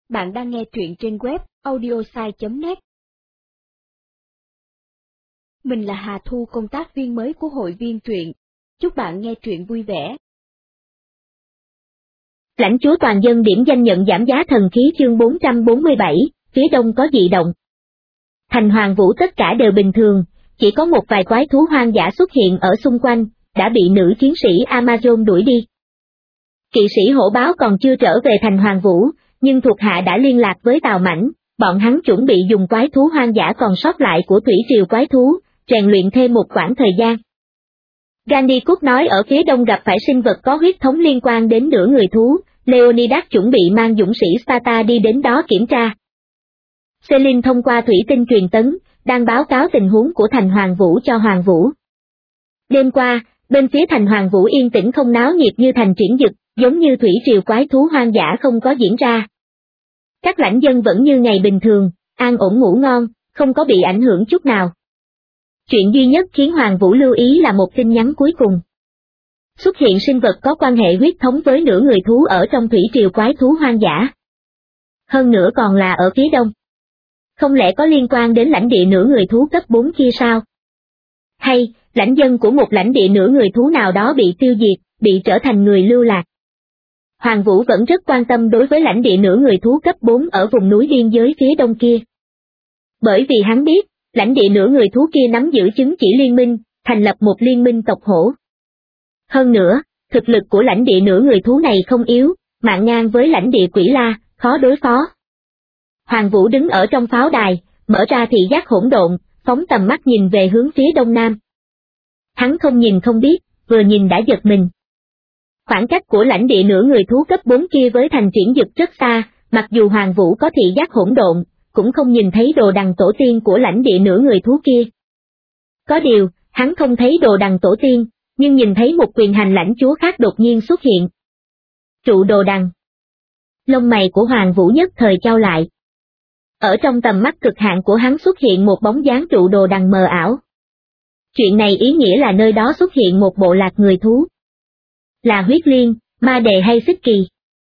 Bạn đang nghe truyện trên web audiosai.net. Mình là Hà Thu, công tác viên mới của hội viên truyện. Chúc bạn nghe truyện vui vẻ. Lãnh chúa toàn dân điểm danh nhận giảm giá thần khí chương 447, phía đông có dị động. Thành Hoàng Vũ tất cả đều bình thường, chỉ có một vài quái thú hoang dã xuất hiện ở xung quanh, đã bị nữ chiến sĩ Amazon đuổi đi. Kỵ sĩ hổ báo còn chưa trở về Thành Hoàng Vũ, nhưng thuộc hạ đã liên lạc với Tào Mãnh, bọn hắn chuẩn bị dùng quái thú hoang dã còn sót lại của thủy triều quái thú, rèn luyện thêm một khoảng thời gian. Gandhi Cúc nói ở phía đông gặp phải sinh vật có huyết thống liên quan đến nửa người thú, Leonidas chuẩn bị mang dũng sĩ Sparta đi đến đó kiểm tra. Celine thông qua thủy tinh truyền tấn, đang báo cáo tình huống của Thành Hoàng Vũ cho Hoàng Vũ. Đêm qua, bên phía Thành Hoàng Vũ yên tĩnh không náo nhiệt như thành Triển Dực, giống như thủy triều quái thú hoang dã không có diễn ra. Các lãnh dân vẫn như ngày bình thường, an ổn ngủ ngon, không có bị ảnh hưởng chút nào. Chuyện duy nhất khiến Hoàng Vũ lưu ý là một tin nhắn cuối cùng. Xuất hiện sinh vật có quan hệ huyết thống với nửa người thú ở trong thủy triều quái thú hoang dã. Hơn nữa còn là ở phía đông. Không lẽ có liên quan đến lãnh địa nửa người thú cấp 4 kia sao? Hay, lãnh dân của một lãnh địa nửa người thú nào đó bị tiêu diệt, bị trở thành người lưu lạc? Hoàng Vũ vẫn rất quan tâm đối với lãnh địa nửa người thú cấp 4 ở vùng núi biên giới phía đông kia. Bởi vì hắn biết, lãnh địa nửa người thú kia nắm giữ chứng chỉ liên minh, thành lập một liên minh tộc hổ. Hơn nữa, thực lực của lãnh địa nửa người thú này không yếu, mạn ngang với lãnh địa Quỷ La, khó đối phó. Hoàng Vũ đứng ở trong pháo đài, mở ra thị giác hỗn độn, phóng tầm mắt nhìn về hướng phía đông nam. Hắn không nhìn không biết, vừa nhìn đã giật mình. Khoảng cách của lãnh địa nửa người thú cấp 4 kia với thành Triển Dực rất xa, mặc dù Hoàng Vũ có thị giác hỗn độn, cũng không nhìn thấy đồ đằng tổ tiên của lãnh địa nửa người thú kia. Có điều, hắn không thấy đồ đằng tổ tiên, nhưng nhìn thấy một quyền hành lãnh chúa khác đột nhiên xuất hiện. Trụ đồ đằng. Lông mày của Hoàng Vũ nhất thời chau lại. Ở trong tầm mắt cực hạn của hắn xuất hiện một bóng dáng trụ đồ đằng mờ ảo. Chuyện này ý nghĩa là nơi đó xuất hiện một bộ lạc người thú. Là Huyết Liên, Ma Đề hay Xích Kỳ?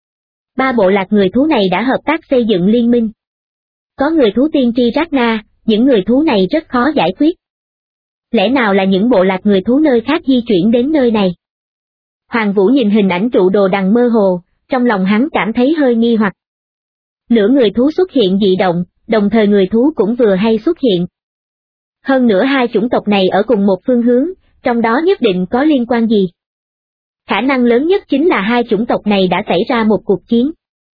Ba bộ lạc người thú này đã hợp tác xây dựng liên minh. Có người thú tiên tri Ragna, những người thú này rất khó giải quyết. Lẽ nào là những bộ lạc người thú nơi khác di chuyển đến nơi này? Hoàng Vũ nhìn hình ảnh trụ đồ đằng mơ hồ, trong lòng hắn cảm thấy hơi nghi hoặc. Nửa người thú xuất hiện dị động, đồng thời người thú cũng vừa hay xuất hiện. Hơn nữa hai chủng tộc này ở cùng một phương hướng, trong đó nhất định có liên quan gì. Khả năng lớn nhất chính là hai chủng tộc này đã xảy ra một cuộc chiến.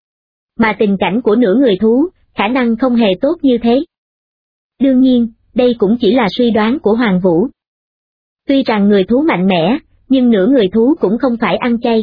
Mà tình cảnh của nửa người thú, khả năng không hề tốt như thế. Đương nhiên, đây cũng chỉ là suy đoán của Hoàng Vũ. Tuy rằng người thú mạnh mẽ, nhưng nửa người thú cũng không phải ăn chay.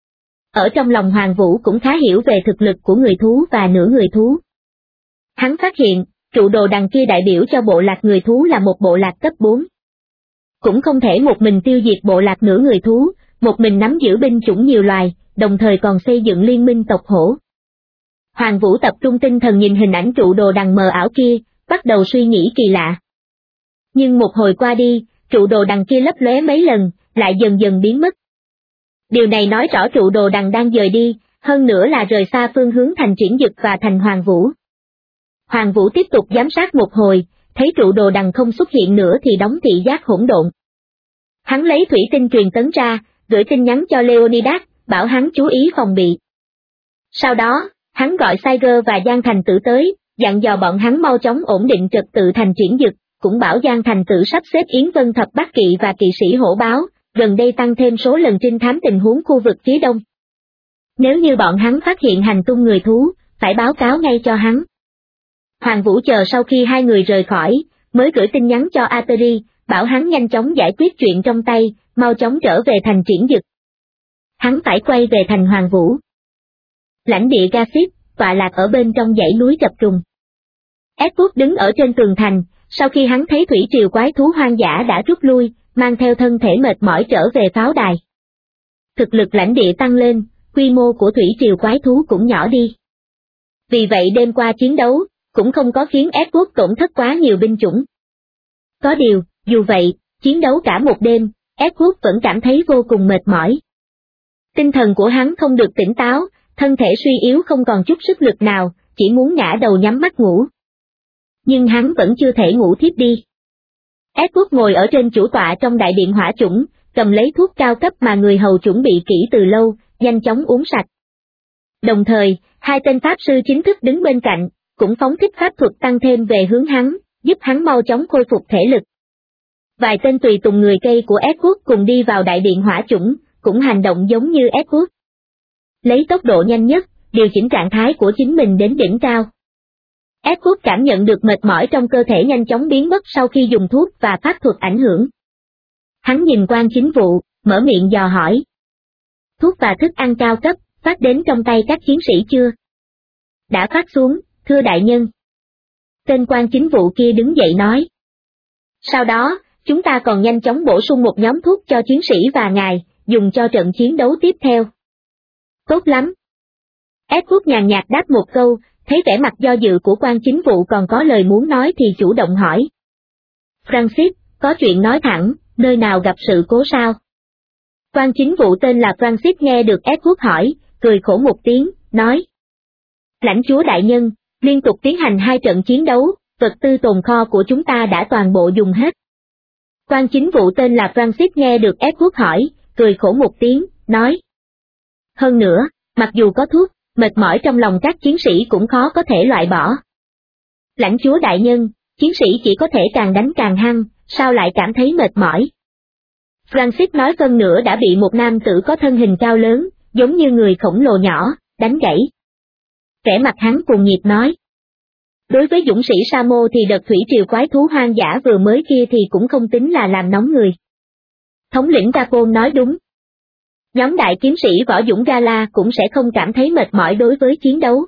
Ở trong lòng Hoàng Vũ cũng khá hiểu về thực lực của người thú và nửa người thú. Hắn phát hiện, trụ đồ đằng kia đại biểu cho bộ lạc người thú là một bộ lạc cấp 4. Cũng không thể một mình tiêu diệt bộ lạc nửa người thú, một mình nắm giữ binh chủng nhiều loài, đồng thời còn xây dựng liên minh tộc hổ. Hoàng Vũ tập trung tinh thần nhìn hình ảnh trụ đồ đằng mờ ảo kia, bắt đầu suy nghĩ kỳ lạ. Nhưng một hồi qua đi, trụ đồ đằng kia lấp lóe mấy lần, lại dần dần biến mất. Điều này nói rõ trụ đồ đằng đang dời đi, hơn nữa là rời xa phương hướng thành Triển Dực và thành Hoàng Vũ. Hoàng Vũ tiếp tục giám sát một hồi, thấy trụ đồ đằng không xuất hiện nữa thì đóng thị giác hỗn độn. Hắn lấy thủy tinh truyền tấn ra, gửi tin nhắn cho Leonidas, bảo hắn chú ý phòng bị. Sau đó, hắn gọi Saiger và Giang Thành Tử tới, dặn dò bọn hắn mau chóng ổn định trật tự thành Triển Dực, cũng bảo Giang Thành Tử sắp xếp Yến Vân Thập Bát Kỵ và kỵ sĩ hổ báo, gần đây tăng thêm số lần trinh thám tình huống khu vực phía đông. Nếu như bọn hắn phát hiện hành tung người thú, phải báo cáo ngay cho hắn. Hoàng Vũ chờ sau khi hai người rời khỏi, mới gửi tin nhắn cho Ateri, bảo hắn nhanh chóng giải quyết chuyện trong tay, mau chóng trở về thành Triển Dực. Hắn phải quay về thành Hoàng Vũ. Lãnh địa Gassip, tọa lạc ở bên trong dãy núi chập trùng. Edward đứng ở trên tường thành, sau khi hắn thấy thủy triều quái thú hoang dã đã rút lui, mang theo thân thể mệt mỏi trở về pháo đài. Thực lực lãnh địa tăng lên, quy mô của thủy triều quái thú cũng nhỏ đi. Vì vậy đêm qua chiến đấu, cũng không có khiến Edward tổn thất quá nhiều binh chủng. Có điều, dù vậy, chiến đấu cả một đêm, Edward vẫn cảm thấy vô cùng mệt mỏi. Tinh thần của hắn không được tỉnh táo, thân thể suy yếu không còn chút sức lực nào, chỉ muốn ngã đầu nhắm mắt ngủ. Nhưng hắn vẫn chưa thể ngủ thiếp đi. Edward ngồi ở trên chủ tọa trong đại điện hỏa chủng, cầm lấy thuốc cao cấp mà người hầu chuẩn bị kỹ từ lâu, nhanh chóng uống sạch. Đồng thời, hai tên pháp sư chính thức đứng bên cạnh, cũng phóng thích pháp thuật tăng thêm về hướng hắn, giúp hắn mau chóng khôi phục thể lực. Vài tên tùy tùng người cây của Edward cùng đi vào đại điện hỏa chủng, cũng hành động giống như Edward. Lấy tốc độ nhanh nhất, điều chỉnh trạng thái của chính mình đến đỉnh cao. Edward cảm nhận được mệt mỏi trong cơ thể nhanh chóng biến mất sau khi dùng thuốc và pháp thuật ảnh hưởng. Hắn nhìn Quan Chính Vụ, mở miệng dò hỏi. Thuốc và thức ăn cao cấp, phát đến trong tay các chiến sĩ chưa? Đã phát xuống, thưa đại nhân. Tên Quan Chính Vụ kia đứng dậy nói. Sau đó, chúng ta còn nhanh chóng bổ sung một nhóm thuốc cho chiến sĩ và ngài, dùng cho trận chiến đấu tiếp theo. Tốt lắm. Edward nhàn nhạt đáp một câu, thấy vẻ mặt do dự của Quan Chính Vụ còn có lời muốn nói thì chủ động hỏi. Francis, có chuyện nói thẳng, nơi nào gặp sự cố sao? Quan Chính Vụ tên là Francis nghe được Edward hỏi, cười khổ một tiếng, nói. Lãnh chúa đại nhân, liên tục tiến hành 2 trận chiến đấu, vật tư tồn kho của chúng ta đã toàn bộ dùng hết. Quan Chính Vụ tên là Francis nghe được Edward hỏi, cười khổ một tiếng, nói. Hơn nữa, mặc dù có thuốc, mệt mỏi trong lòng các chiến sĩ cũng khó có thể loại bỏ. Lãnh chúa đại nhân, chiến sĩ chỉ có thể càng đánh càng hăng, sao lại cảm thấy mệt mỏi? Francis nói phân nửa đã bị một nam tử có thân hình cao lớn, giống như người khổng lồ nhỏ, đánh gãy. Vẻ mặt hắn cuồng nhiệt nói. Đối với dũng sĩ Samo thì đợt thủy triều quái thú hoang dã vừa mới kia thì cũng không tính là làm nóng người. Thống lĩnh Capone nói đúng. Nhóm đại kiếm sĩ võ dũng Gala cũng sẽ không cảm thấy mệt mỏi đối với chiến đấu.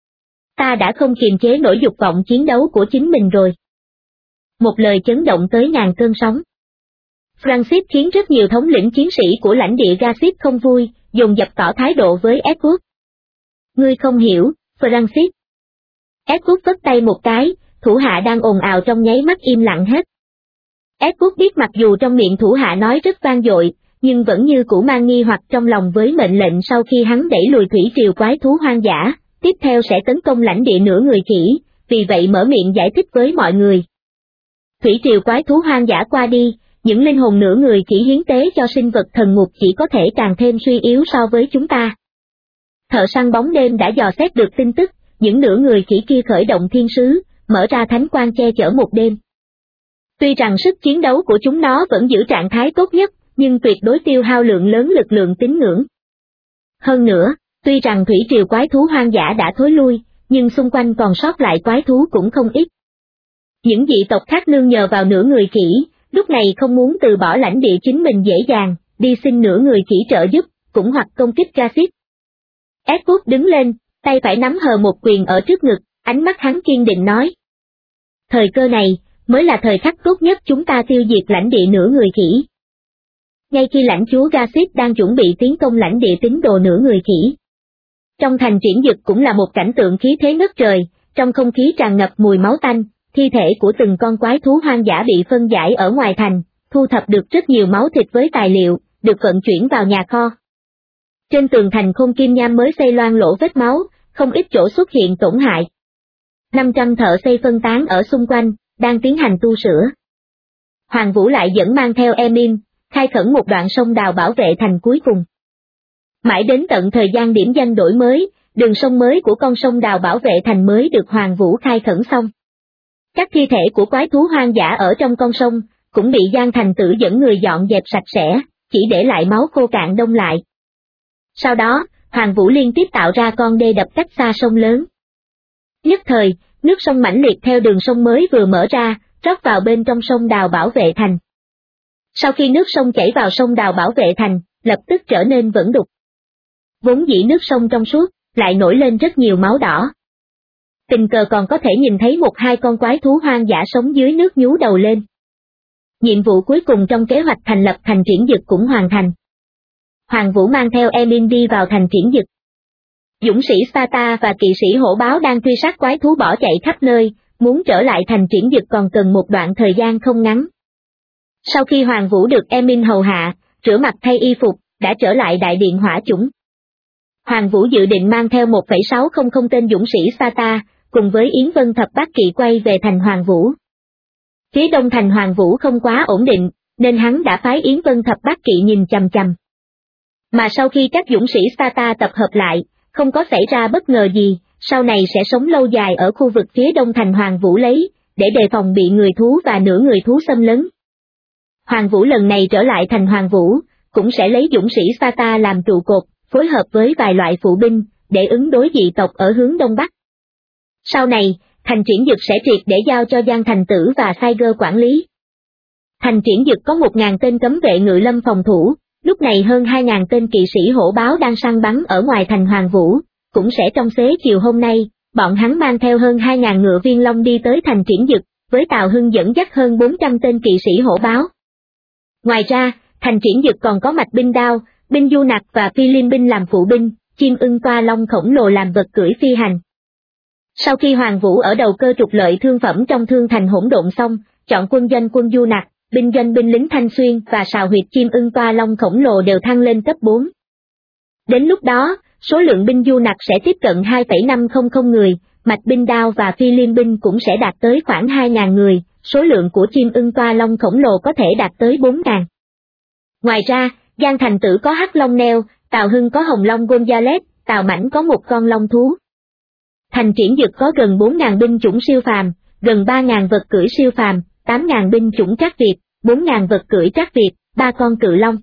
Ta đã không kiềm chế nổi dục vọng chiến đấu của chính mình rồi. Một lời chấn động tới ngàn cơn sóng. Francis khiến rất nhiều thống lĩnh chiến sĩ của lãnh địa Gassip không vui, dồn dập tỏ thái độ với Edward. Ngươi không hiểu, Francis. Edward vất tay một cái, thủ hạ đang ồn ào trong nháy mắt im lặng hết. Edward biết mặc dù trong miệng thủ hạ nói rất vang dội, nhưng vẫn như cũ mang nghi hoặc trong lòng với mệnh lệnh sau khi hắn đẩy lùi thủy triều quái thú hoang dã, tiếp theo sẽ tấn công lãnh địa nửa người khỉ, vì vậy mở miệng giải thích với mọi người. Thủy triều quái thú hoang dã qua đi, những linh hồn nửa người khỉ hiến tế cho sinh vật thần ngục chỉ có thể càng thêm suy yếu so với chúng ta. Thợ săn bóng đêm đã dò xét được tin tức, những nửa người khỉ kia khởi động thiên sứ, mở ra thánh quang che chở một đêm. Tuy rằng sức chiến đấu của chúng nó vẫn giữ trạng thái tốt nhất, nhưng tuyệt đối tiêu hao lượng lớn lực lượng tín ngưỡng. Hơn nữa, tuy rằng thủy triều quái thú hoang dã đã thối lui, nhưng xung quanh còn sót lại quái thú cũng không ít. Những dị tộc khác nương nhờ vào nửa người khỉ, lúc này không muốn từ bỏ lãnh địa chính mình dễ dàng, đi xin nửa người khỉ trợ giúp, cũng hoặc công kích Gassip. Edward đứng lên, tay phải nắm hờ một quyền ở trước ngực, ánh mắt hắn kiên định nói. Thời cơ này, mới là thời khắc tốt nhất chúng ta tiêu diệt lãnh địa nửa người khỉ. Ngay khi lãnh chúa Gassip đang chuẩn bị tiến công lãnh địa tín đồ nửa người khỉ. Trong thành Triển Dực cũng là một cảnh tượng khí thế ngất trời, trong không khí tràn ngập mùi máu tanh, thi thể của từng con quái thú hoang dã bị phân giải ở ngoài thành, thu thập được rất nhiều máu thịt với tài liệu, được vận chuyển vào nhà kho. Trên tường thành Khôn Kim Nham mới xây loang lỗ vết máu, không ít chỗ xuất hiện tổn hại. 500 thợ xây phân tán ở xung quanh, đang tiến hành tu sửa. Hoàng Vũ lại dẫn mang theo Emin, khai khẩn một đoạn sông đào bảo vệ thành cuối cùng. Mãi đến tận thời gian điểm danh đổi mới, đường sông mới của con sông đào bảo vệ thành mới được Hoàng Vũ khai khẩn xong. Các thi thể của quái thú hoang dã ở trong con sông, cũng bị Giang Thành Tử dẫn người dọn dẹp sạch sẽ, chỉ để lại máu khô cạn đông lại. Sau đó, Hoàng Vũ liên tiếp tạo ra con đê đập cách xa sông lớn. Nhất thời, nước sông mãnh liệt theo đường sông mới vừa mở ra, rót vào bên trong sông đào bảo vệ thành. Sau khi nước sông chảy vào sông đào bảo vệ thành, lập tức trở nên vẩn đục. Vốn dĩ nước sông trong suốt, lại nổi lên rất nhiều máu đỏ. Tình cờ còn có thể nhìn thấy 1-2 con quái thú hoang dã sống dưới nước nhú đầu lên. Nhiệm vụ cuối cùng trong kế hoạch thành lập thành Triển Dực cũng hoàn thành. Hoàng Vũ mang theo Emin đi vào thành Triển Dực. Dũng sĩ Sparta và kỵ sĩ hổ báo đang truy sát quái thú bỏ chạy khắp nơi, muốn trở lại thành Triển Dực còn cần một đoạn thời gian không ngắn. Sau khi Hoàng Vũ được Emin hầu hạ, rửa mặt thay y phục, đã trở lại đại điện hỏa chủng. Hoàng Vũ dự định mang theo 1,600 tên dũng sĩ Sparta, cùng với Yến Vân Thập Bát Kỵ quay về thành Hoàng Vũ. Phía đông thành Hoàng Vũ không quá ổn định, nên hắn đã phái Yến Vân Thập Bát Kỵ nhìn chằm chằm. Mà sau khi các dũng sĩ Sparta tập hợp lại, không có xảy ra bất ngờ gì, sau này sẽ sống lâu dài ở khu vực phía đông thành Hoàng Vũ để đề phòng bị người thú và nửa người thú xâm lấn. Hoàng Vũ lần này trở lại thành Hoàng Vũ, cũng sẽ lấy dũng sĩ Sparta làm trụ cột, phối hợp với vài loại phụ binh, để ứng đối dị tộc ở hướng đông bắc. Sau này, thành Triển Dực sẽ triệt để giao cho Giang Thành Tử và Tiger quản lý. Thành Triển Dực có 1.000 tên cấm vệ ngự lâm phòng thủ, lúc này hơn 2.000 tên kỵ sĩ hổ báo đang săn bắn ở ngoài thành Hoàng Vũ, cũng sẽ trong xế chiều hôm nay, bọn hắn mang theo hơn 2.000 ngựa viên long đi tới thành Triển Dực, với Tào Hưng dẫn dắt hơn 400 tên kỵ sĩ hổ báo. Ngoài ra, thành Triển Dực còn có mạch binh đao, binh du nặc và phi liêm binh làm phụ binh, chim ưng toa long khổng lồ làm vật cưỡi phi hành. Sau khi Hoàng Vũ ở đầu cơ trục lợi thương phẩm trong thương thành hỗn độn xong, chọn quân doanh quân du nặc, binh doanh binh lính Thanh Xuyên và sào huyệt chim ưng toa long khổng lồ đều thăng lên cấp 4. Đến lúc đó, số lượng binh du nặc sẽ tiếp cận 2,500 người, mạch binh đao và phi liêm binh cũng sẽ đạt tới khoảng 2.000 người, số lượng của chim ưng toa long khổng lồ có thể đạt tới 4.000. Ngoài ra, Giang Thành Tử có hắc long neo, Tào Hưng có hồng long Gonzales, Tào Mãnh có một con long thú. Thành Triển Dực có gần 4.000 binh chủng siêu phàm, gần 3.000 vật cưỡi siêu phàm, 8.000 binh chủng trác Việt, 4.000 vật cưỡi trác Việt, 3 con cự long.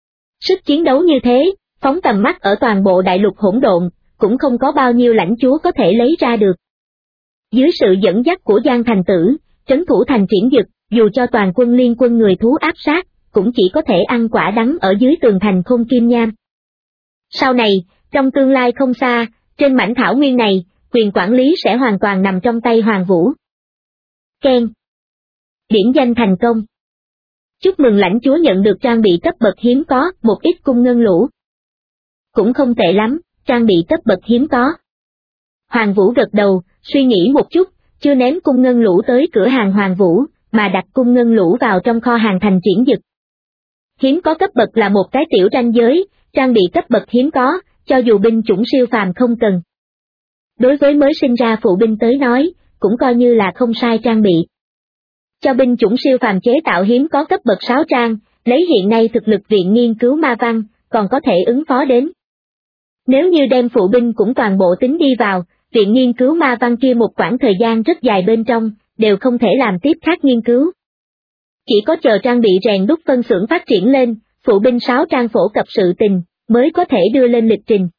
Sức chiến đấu như thế, phóng tầm mắt ở toàn bộ đại lục hỗn độn, cũng không có bao nhiêu lãnh chúa có thể lấy ra được. Dưới sự dẫn dắt của Giang Thành Tử, trấn thủ thành Triển Dực, dù cho toàn quân liên quân người thú áp sát, cũng chỉ có thể ăn quả đắng ở dưới tường thành Khôn Kim Nham. Sau này, trong tương lai không xa, trên mảnh thảo nguyên này, quyền quản lý sẽ hoàn toàn nằm trong tay Hoàng Vũ. Ken. Điểm danh thành công. Chúc mừng lãnh chúa nhận được trang bị cấp bậc hiếm có, một ít cung ngân lũ. Cũng không tệ lắm, trang bị cấp bậc hiếm có. Hoàng Vũ gật đầu, suy nghĩ một chút, chưa ném cung ngân lũ tới cửa hàng Hoàng Vũ, mà đặt cung ngân lũ vào trong kho hàng thành Triển Dực. Hiếm có cấp bậc là một cái tiểu ranh giới, trang bị cấp bậc hiếm có, cho dù binh chủng siêu phàm không cần. Đối với mới sinh ra phụ binh tới nói, cũng coi như là không sai trang bị. Cho binh chủng siêu phàm chế tạo hiếm có cấp bậc 6 trang, lấy hiện nay thực lực viện nghiên cứu ma văn, còn có thể ứng phó đến. Nếu như đem phụ binh cũng toàn bộ tính đi vào, viện nghiên cứu ma văn kia một quãng thời gian rất dài bên trong, đều không thể làm tiếp khác nghiên cứu. Chỉ có chờ trang bị rèn đúc phân xưởng phát triển lên, phụ binh 6 trang phổ cập sự tình, mới có thể đưa lên lịch trình.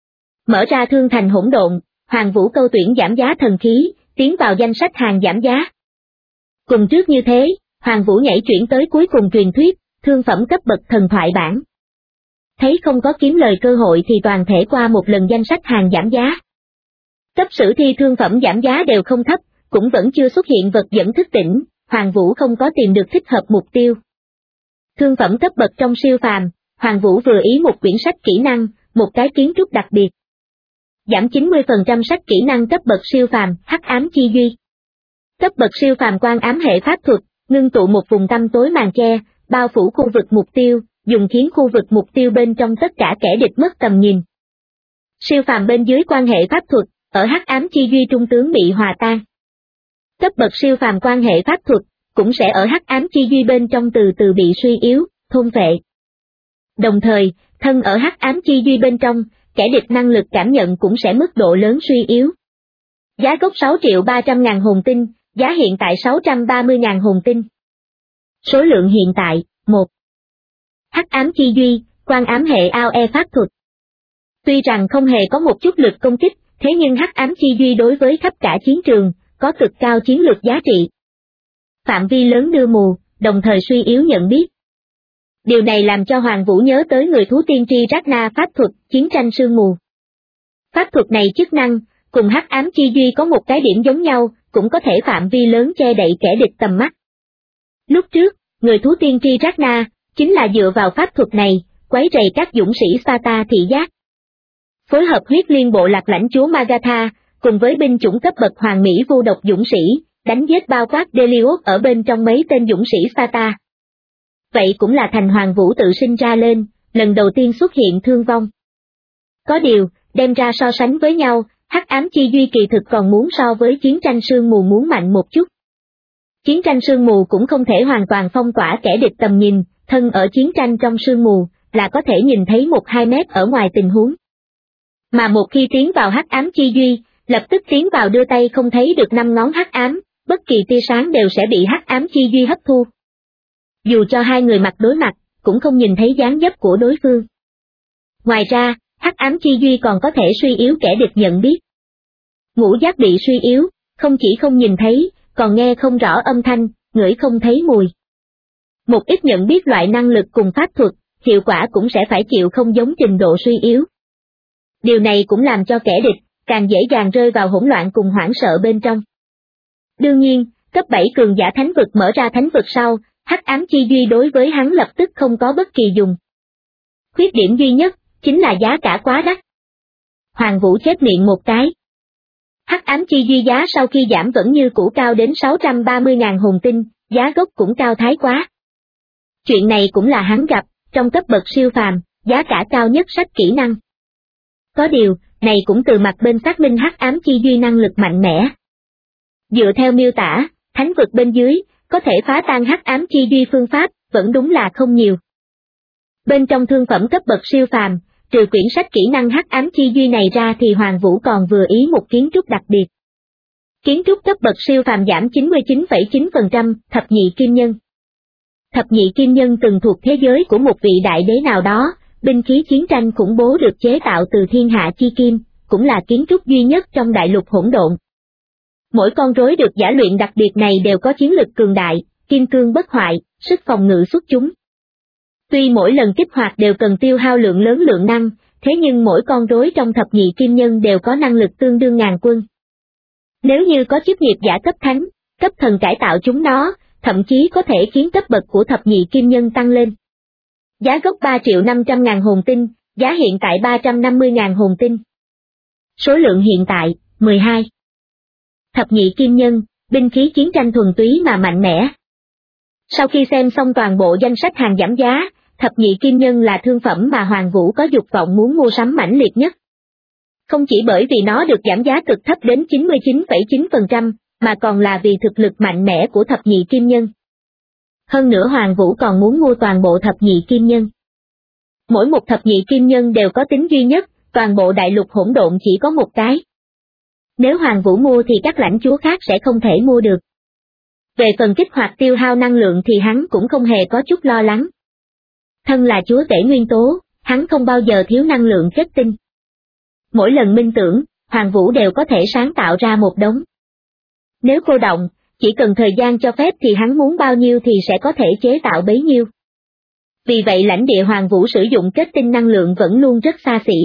Mở ra thương thành hỗn độn, Hoàng Vũ câu tuyển giảm giá thần khí, tiến vào danh sách hàng giảm giá. Cùng trước như thế, Hoàng Vũ nhảy chuyển tới cuối cùng truyền thuyết, thương phẩm cấp bậc thần thoại bản. Thấy không có kiếm lời cơ hội thì toàn thể qua một lần danh sách hàng giảm giá. Cấp sử thi thương phẩm giảm giá đều không thấp, cũng vẫn chưa xuất hiện vật dẫn thức tỉnh, Hoàng Vũ không có tìm được thích hợp mục tiêu. Thương phẩm cấp bậc trong siêu phàm, Hoàng Vũ vừa ý một quyển sách kỹ năng, một cái kiến trúc đặc biệt. Giảm 90% sách kỹ năng cấp bậc siêu phàm, hắc ám chi duy. Cấp bậc siêu phàm quan ám hệ pháp thuật, ngưng tụ một vùng tăm tối màn che, bao phủ khu vực mục tiêu, dùng khiến khu vực mục tiêu bên trong tất cả kẻ địch mất tầm nhìn. Siêu phàm bên dưới quan hệ pháp thuật, ở hắc ám chi duy trung tướng bị hòa tan. Cấp bậc siêu phàm quan hệ pháp thuật, cũng sẽ ở hắc ám chi duy bên trong từ từ bị suy yếu, thôn phệ. Đồng thời, thân ở hắc ám chi duy bên trong, kẻ địch năng lực cảm nhận cũng sẽ mức độ lớn suy yếu. Giá gốc 6.300.000 hồn tinh, giá hiện tại 630.000 hồn tinh. Số lượng hiện tại, 1. Hắc ám chi duy, quan ám hệ AOE pháp thuật. Tuy rằng không hề có một chút lực công kích, thế nhưng hắc ám chi duy đối với khắp cả chiến trường, có cực cao chiến lược giá trị. Phạm vi lớn đưa mù, đồng thời suy yếu nhận biết. Điều này làm cho Hoàng Vũ nhớ tới người thú tiên tri Ragna pháp thuật, chiến tranh sương mù. Pháp thuật này chức năng, cùng hắc ám chi duy có một cái điểm giống nhau, cũng có thể phạm vi lớn che đậy kẻ địch tầm mắt. Lúc trước, người thú tiên tri Ragna, chính là dựa vào pháp thuật này, quấy rầy các dũng sĩ Sparta thị giác. Phối hợp huyết liên bộ lạc lãnh chúa Magatha, cùng với binh chủng cấp bậc hoàng mỹ vô độc dũng sĩ, đánh giết bao quát Delios ở bên trong mấy tên dũng sĩ Sparta. Vậy cũng là thành Hoàng Vũ tự sinh ra lên, lần đầu tiên xuất hiện thương vong. Có điều, đem ra so sánh với nhau, Hắc ám chi duy kỳ thực còn muốn so với chiến tranh sương mù muốn mạnh một chút. Chiến tranh sương mù cũng không thể hoàn toàn phong tỏa kẻ địch tầm nhìn, thân ở chiến tranh trong sương mù, là có thể nhìn thấy 1-2 mét ở ngoài tình huống. Mà một khi tiến vào hắc ám chi duy, lập tức tiến vào đưa tay không thấy được 5 ngón hắc ám, bất kỳ tia sáng đều sẽ bị hắc ám chi duy hấp thu. Dù cho hai người mặt đối mặt, cũng không nhìn thấy dáng dấp của đối phương. Ngoài ra, hắc ám chi duy còn có thể suy yếu kẻ địch nhận biết. Ngũ giác bị suy yếu, không chỉ không nhìn thấy, còn nghe không rõ âm thanh, ngửi không thấy mùi. Một ít nhận biết loại năng lực cùng pháp thuật, hiệu quả cũng sẽ phải chịu không giống trình độ suy yếu. Điều này cũng làm cho kẻ địch càng dễ dàng rơi vào hỗn loạn cùng hoảng sợ bên trong. Đương nhiên, cấp 7 cường giả thánh vực mở ra thánh vực sau, hắc ám chi duy đối với hắn lập tức không có bất kỳ dùng. Khuyết điểm duy nhất, chính là giá cả quá đắt. Hoàng Vũ chép miệng một cái. Hắc ám chi duy giá sau khi giảm vẫn như cũ cao đến 630.000 hồn tinh, giá gốc cũng cao thái quá. Chuyện này cũng là hắn gặp, trong cấp bậc siêu phàm, giá cả cao nhất sách kỹ năng. Có điều, này cũng từ mặt bên xác minh hắc ám chi duy năng lực mạnh mẽ. Dựa theo miêu tả, thánh vực bên dưới, có thể phá tan hắc ám chi duy phương pháp, vẫn đúng là không nhiều. Bên trong thương phẩm cấp bậc siêu phàm, trừ quyển sách kỹ năng hắc ám chi duy này ra thì Hoàng Vũ còn vừa ý một kiến trúc đặc biệt. Kiến trúc cấp bậc siêu phàm giảm 99,9%, thập nhị kim nhân. Thập nhị kim nhân từng thuộc thế giới của một vị đại đế nào đó, binh khí chiến tranh khủng bố được chế tạo từ thiên hạ chi kim, cũng là kiến trúc duy nhất trong đại lục hỗn độn. Mỗi con rối được giả luyện đặc biệt này đều có chiến lực cường đại, kim cương bất hoại, sức phòng ngự xuất chúng. Tuy mỗi lần kích hoạt đều cần tiêu hao lượng lớn lượng năng, thế nhưng mỗi con rối trong thập nhị kim nhân đều có năng lực tương đương ngàn quân. Nếu như có chức nghiệp giả cấp thánh, cấp thần cải tạo chúng nó, thậm chí có thể khiến cấp bậc của thập nhị kim nhân tăng lên. Giá gốc 3.500.000 hồn tinh, giá hiện tại 350.000 hồn tinh. Số lượng hiện tại, 12. Thập nhị kim nhân, binh khí chiến tranh thuần túy mà mạnh mẽ. Sau khi xem xong toàn bộ danh sách hàng giảm giá, thập nhị kim nhân là thương phẩm mà Hoàng Vũ có dục vọng muốn mua sắm mãnh liệt nhất. Không chỉ bởi vì nó được giảm giá cực thấp đến 99,9%, mà còn là vì thực lực mạnh mẽ của thập nhị kim nhân. Hơn nữa Hoàng Vũ còn muốn mua toàn bộ thập nhị kim nhân. Mỗi một thập nhị kim nhân đều có tính duy nhất, toàn bộ đại lục hỗn độn chỉ có một cái. Nếu Hoàng Vũ mua thì các lãnh chúa khác sẽ không thể mua được. Về phần kích hoạt tiêu hao năng lượng thì hắn cũng không hề có chút lo lắng. Thân là chúa tể nguyên tố, hắn không bao giờ thiếu năng lượng kết tinh. Mỗi lần minh tưởng, Hoàng Vũ đều có thể sáng tạo ra một đống. Nếu cô động, chỉ cần thời gian cho phép thì hắn muốn bao nhiêu thì sẽ có thể chế tạo bấy nhiêu. Vì vậy lãnh địa Hoàng Vũ sử dụng kết tinh năng lượng vẫn luôn rất xa xỉ.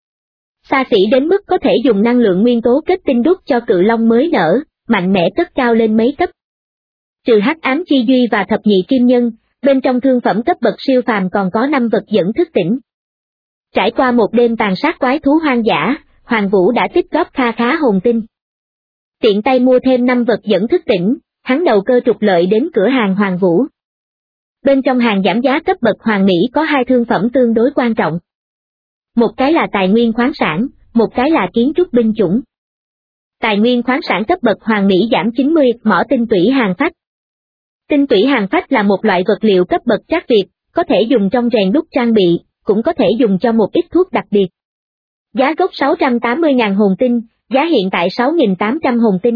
Xa xỉ đến mức có thể dùng năng lượng nguyên tố kết tinh đúc cho cự long mới nở, mạnh mẽ cất cao lên mấy cấp. Trừ hắc ám chi duy và thập nhị kim nhân, bên trong thương phẩm cấp bậc siêu phàm còn có 5 vật dẫn thức tỉnh. Trải qua một đêm tàn sát quái thú hoang dã, Hoàng Vũ đã tích góp kha khá hồn tinh. Tiện tay mua thêm 5 vật dẫn thức tỉnh, hắn đầu cơ trục lợi đến cửa hàng Hoàng Vũ. Bên trong hàng giảm giá cấp bậc Hoàng Mỹ có 2 thương phẩm tương đối quan trọng. Một cái là tài nguyên khoáng sản, một cái là kiến trúc binh chủng. Tài nguyên khoáng sản cấp bậc Hoàng Mỹ giảm 90, mỏ tinh tủy hàng phách. Tinh tủy hàng phách là một loại vật liệu cấp bậc trác việt, có thể dùng trong rèn đúc trang bị, cũng có thể dùng cho một ít thuốc đặc biệt. Giá gốc 680.000 hồn tinh, giá hiện tại 6.800 hồn tinh.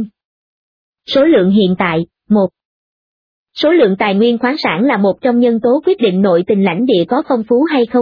Số lượng hiện tại, 1. Số lượng tài nguyên khoáng sản là một trong nhân tố quyết định nội tình lãnh địa có phong phú hay không.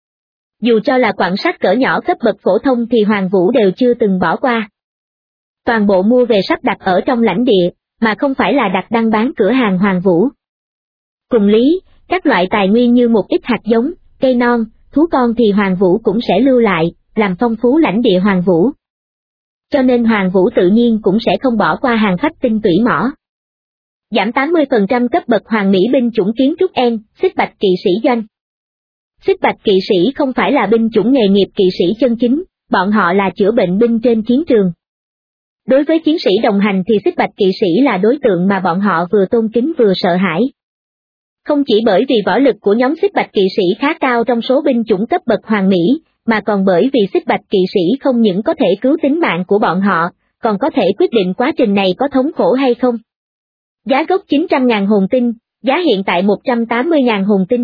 Dù cho là quặng sắt cỡ nhỏ cấp bậc phổ thông thì Hoàng Vũ đều chưa từng bỏ qua. Toàn bộ mua về sắp đặt ở trong lãnh địa, mà không phải là đặt đăng bán cửa hàng Hoàng Vũ. Cùng lý, các loại tài nguyên như một ít hạt giống, cây non, thú con thì Hoàng Vũ cũng sẽ lưu lại, làm phong phú lãnh địa Hoàng Vũ. Cho nên Hoàng Vũ tự nhiên cũng sẽ không bỏ qua hàng phách tinh tủy mỏ. Giảm 80% cấp bậc Hoàng Mỹ binh chủng kiến trúc En, xích bạch kỵ sĩ doanh. Xích bạch kỵ sĩ không phải là binh chủng nghề nghiệp kỵ sĩ chân chính, bọn họ là chữa bệnh binh trên chiến trường. Đối với chiến sĩ đồng hành thì xích bạch kỵ sĩ là đối tượng mà bọn họ vừa tôn kính vừa sợ hãi. Không chỉ bởi vì võ lực của nhóm xích bạch kỵ sĩ khá cao trong số binh chủng cấp bậc Hoàng Mỹ, mà còn bởi vì xích bạch kỵ sĩ không những có thể cứu tính mạng của bọn họ, còn có thể quyết định quá trình này có thống khổ hay không. Giá gốc 900.000 hồn tinh, giá hiện tại 180.000 hồn tinh.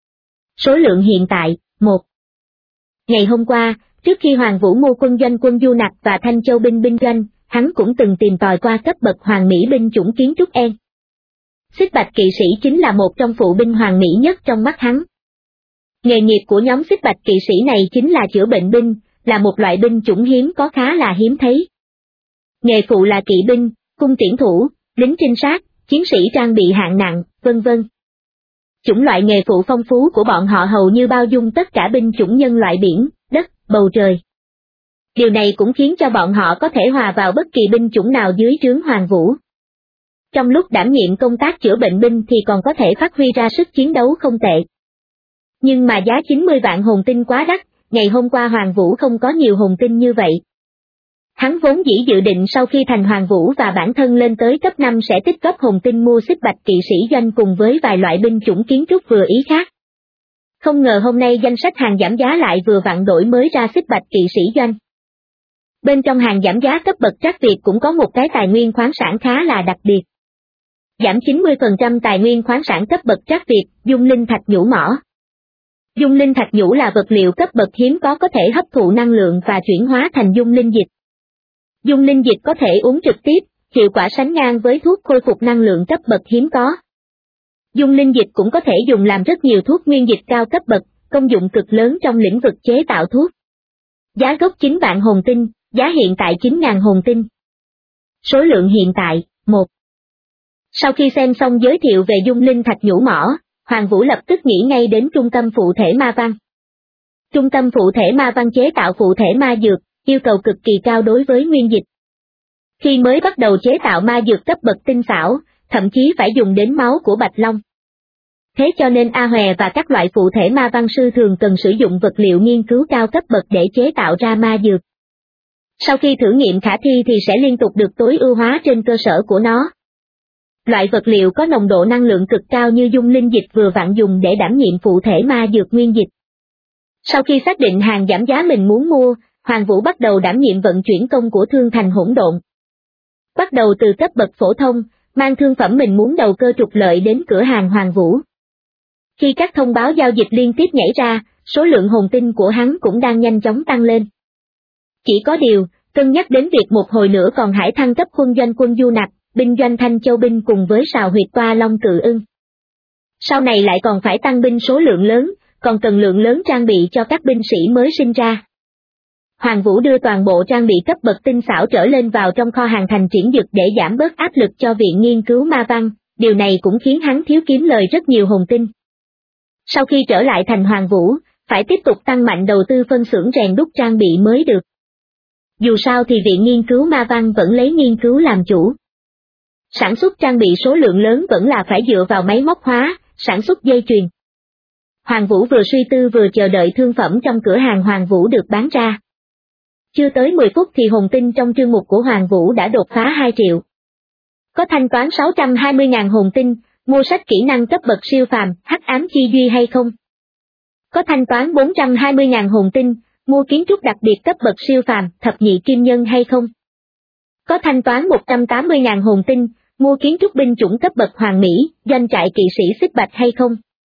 Số lượng hiện tại, 1. Ngày hôm qua, trước khi Hoàng Vũ mua quân doanh quân Du Nặc và Thanh Châu binh binh doanh, hắn cũng từng tìm tòi qua cấp bậc hoàng mỹ binh chủng kiến trúc En. Xích bạch kỵ sĩ chính là một trong phụ binh hoàng mỹ nhất trong mắt hắn. Nghề nghiệp của nhóm xích bạch kỵ sĩ này chính là chữa bệnh binh, là một loại binh chủng hiếm có khá là hiếm thấy. Nghề phụ là kỵ binh, cung tiễn thủ, lính trinh sát, chiến sĩ trang bị hạng nặng, vân vân. Chủng loại nghề phụ phong phú của bọn họ hầu như bao dung tất cả binh chủng nhân loại biển, đất, bầu trời. Điều này cũng khiến cho bọn họ có thể hòa vào bất kỳ binh chủng nào dưới trướng Hoàng Vũ. Trong lúc đảm nhiệm công tác chữa bệnh binh thì còn có thể phát huy ra sức chiến đấu không tệ. Nhưng mà giá 90 vạn hồn tinh quá đắt, ngày hôm qua Hoàng Vũ không có nhiều hồn tinh như vậy. Hắn vốn dĩ dự định sau khi thành Hoàng Vũ và bản thân lên tới cấp 5 sẽ tích góp hồn tinh mua xích bạch kỵ sĩ doanh cùng với vài loại binh chủng kiến trúc vừa ý khác. Không ngờ hôm nay danh sách hàng giảm giá lại vừa vặn đổi mới ra xích bạch kỵ sĩ doanh. Bên trong hàng giảm giá cấp bậc Trác Việt cũng có một cái tài nguyên khoáng sản khá là đặc biệt. Giảm 90% tài nguyên khoáng sản cấp bậc Trác Việt, dung linh thạch nhũ mỏ. Dung linh thạch nhũ là vật liệu cấp bậc hiếm có thể hấp thụ năng lượng và chuyển hóa thành dung linh dịch. Dung linh dịch có thể uống trực tiếp, hiệu quả sánh ngang với thuốc khôi phục năng lượng cấp bậc hiếm có. Dung linh dịch cũng có thể dùng làm rất nhiều thuốc nguyên dịch cao cấp bậc, công dụng cực lớn trong lĩnh vực chế tạo thuốc. Giá gốc 9 vạn hồn tinh, giá hiện tại 9.000 hồn tinh. Số lượng hiện tại, 1. Sau khi xem xong giới thiệu về dung linh thạch nhũ mỏ, Hoàng Vũ lập tức nghĩ ngay đến trung tâm phụ thể ma văn. Trung tâm phụ thể ma văn chế tạo phụ thể ma dược, yêu cầu cực kỳ cao đối với nguyên dịch. Khi mới bắt đầu chế tạo ma dược cấp bậc tinh xảo, thậm chí phải dùng đến máu của Bạch Long. Thế cho nên A Hòe và các loại phụ thể ma văn sư thường cần sử dụng vật liệu nghiên cứu cao cấp bậc để chế tạo ra ma dược. Sau khi thử nghiệm khả thi thì sẽ liên tục được tối ưu hóa trên cơ sở của nó. Loại vật liệu có nồng độ năng lượng cực cao như dung linh dịch vừa vặn dùng để đảm nhiệm phụ thể ma dược nguyên dịch. Sau khi xác định hàng giảm giá mình muốn mua, Hoàng Vũ bắt đầu đảm nhiệm vận chuyển công của thương thành hỗn độn. Bắt đầu từ cấp bậc phổ thông, mang thương phẩm mình muốn đầu cơ trục lợi đến cửa hàng Hoàng Vũ. Khi các thông báo giao dịch liên tiếp nhảy ra, số lượng hồn tinh của hắn cũng đang nhanh chóng tăng lên. Chỉ có điều, cân nhắc đến việc một hồi nữa còn hải thăng cấp quân doanh quân Du Nặc, binh doanh Thanh Châu binh cùng với sào huyệt toa Long Cự Ưng. Sau này lại còn phải tăng binh số lượng lớn, còn cần lượng lớn trang bị cho các binh sĩ mới sinh ra. Hoàng Vũ đưa toàn bộ trang bị cấp bậc tinh xảo trở lên vào trong kho hàng thành triển dực để giảm bớt áp lực cho viện nghiên cứu ma văn, điều này cũng khiến hắn thiếu kiếm lời rất nhiều hồn tinh. Sau khi trở lại thành Hoàng Vũ, phải tiếp tục tăng mạnh đầu tư phân xưởng rèn đúc trang bị mới được. Dù sao thì viện nghiên cứu ma văn vẫn lấy nghiên cứu làm chủ. Sản xuất trang bị số lượng lớn vẫn là phải dựa vào máy móc hóa, sản xuất dây chuyền. Hoàng Vũ vừa suy tư vừa chờ đợi thương phẩm trong cửa hàng Hoàng Vũ được bán ra. Chưa tới 10 phút thì hồn tinh trong chương mục của Hoàng Vũ đã đột phá 2 triệu. Có thanh toán 620.000 hồn tinh, mua sách kỹ năng cấp bậc siêu phàm, hắc ám chi duy hay không? Có thanh toán 420.000 hồn tinh, mua kiến trúc đặc biệt cấp bậc siêu phàm, thập nhị kim nhân hay không? Có thanh toán 180.000 hồn tinh, mua kiến trúc binh chủng cấp bậc hoàng mỹ, doanh trại kỵ sĩ xích bạch hay không?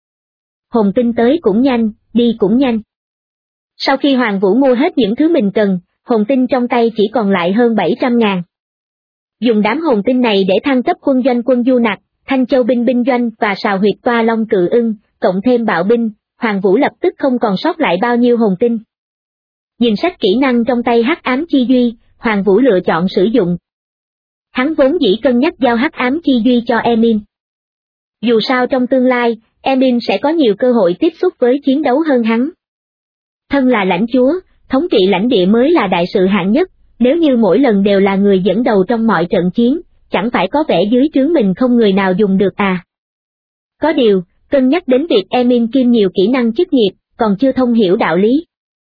Hồn tinh tới cũng nhanh, đi cũng nhanh. Sau khi Hoàng Vũ mua hết những thứ mình cần, hồn tinh trong tay chỉ còn lại hơn 700.000. Dùng đám hồn tinh này để thăng cấp quân doanh quân Du Nặc, Thanh Châu binh binh doanh và sào huyệt toa Long Cự Ưng, cộng thêm bạo binh, Hoàng Vũ lập tức không còn sót lại bao nhiêu hồn tinh. Nhìn sách kỹ năng trong tay hắc ám chi duy, Hoàng Vũ lựa chọn sử dụng. Hắn vốn dĩ cân nhắc giao hắc ám chi duy cho Emin. Dù sao trong tương lai, Emin sẽ có nhiều cơ hội tiếp xúc với chiến đấu hơn hắn. Thân là lãnh chúa, thống trị lãnh địa mới là đại sự hạng nhất, nếu như mỗi lần đều là người dẫn đầu trong mọi trận chiến, chẳng phải có vẻ dưới trướng mình không người nào dùng được à. Có điều, cân nhắc đến việc Emin kiêm nhiều kỹ năng chức nghiệp, còn chưa thông hiểu đạo lý.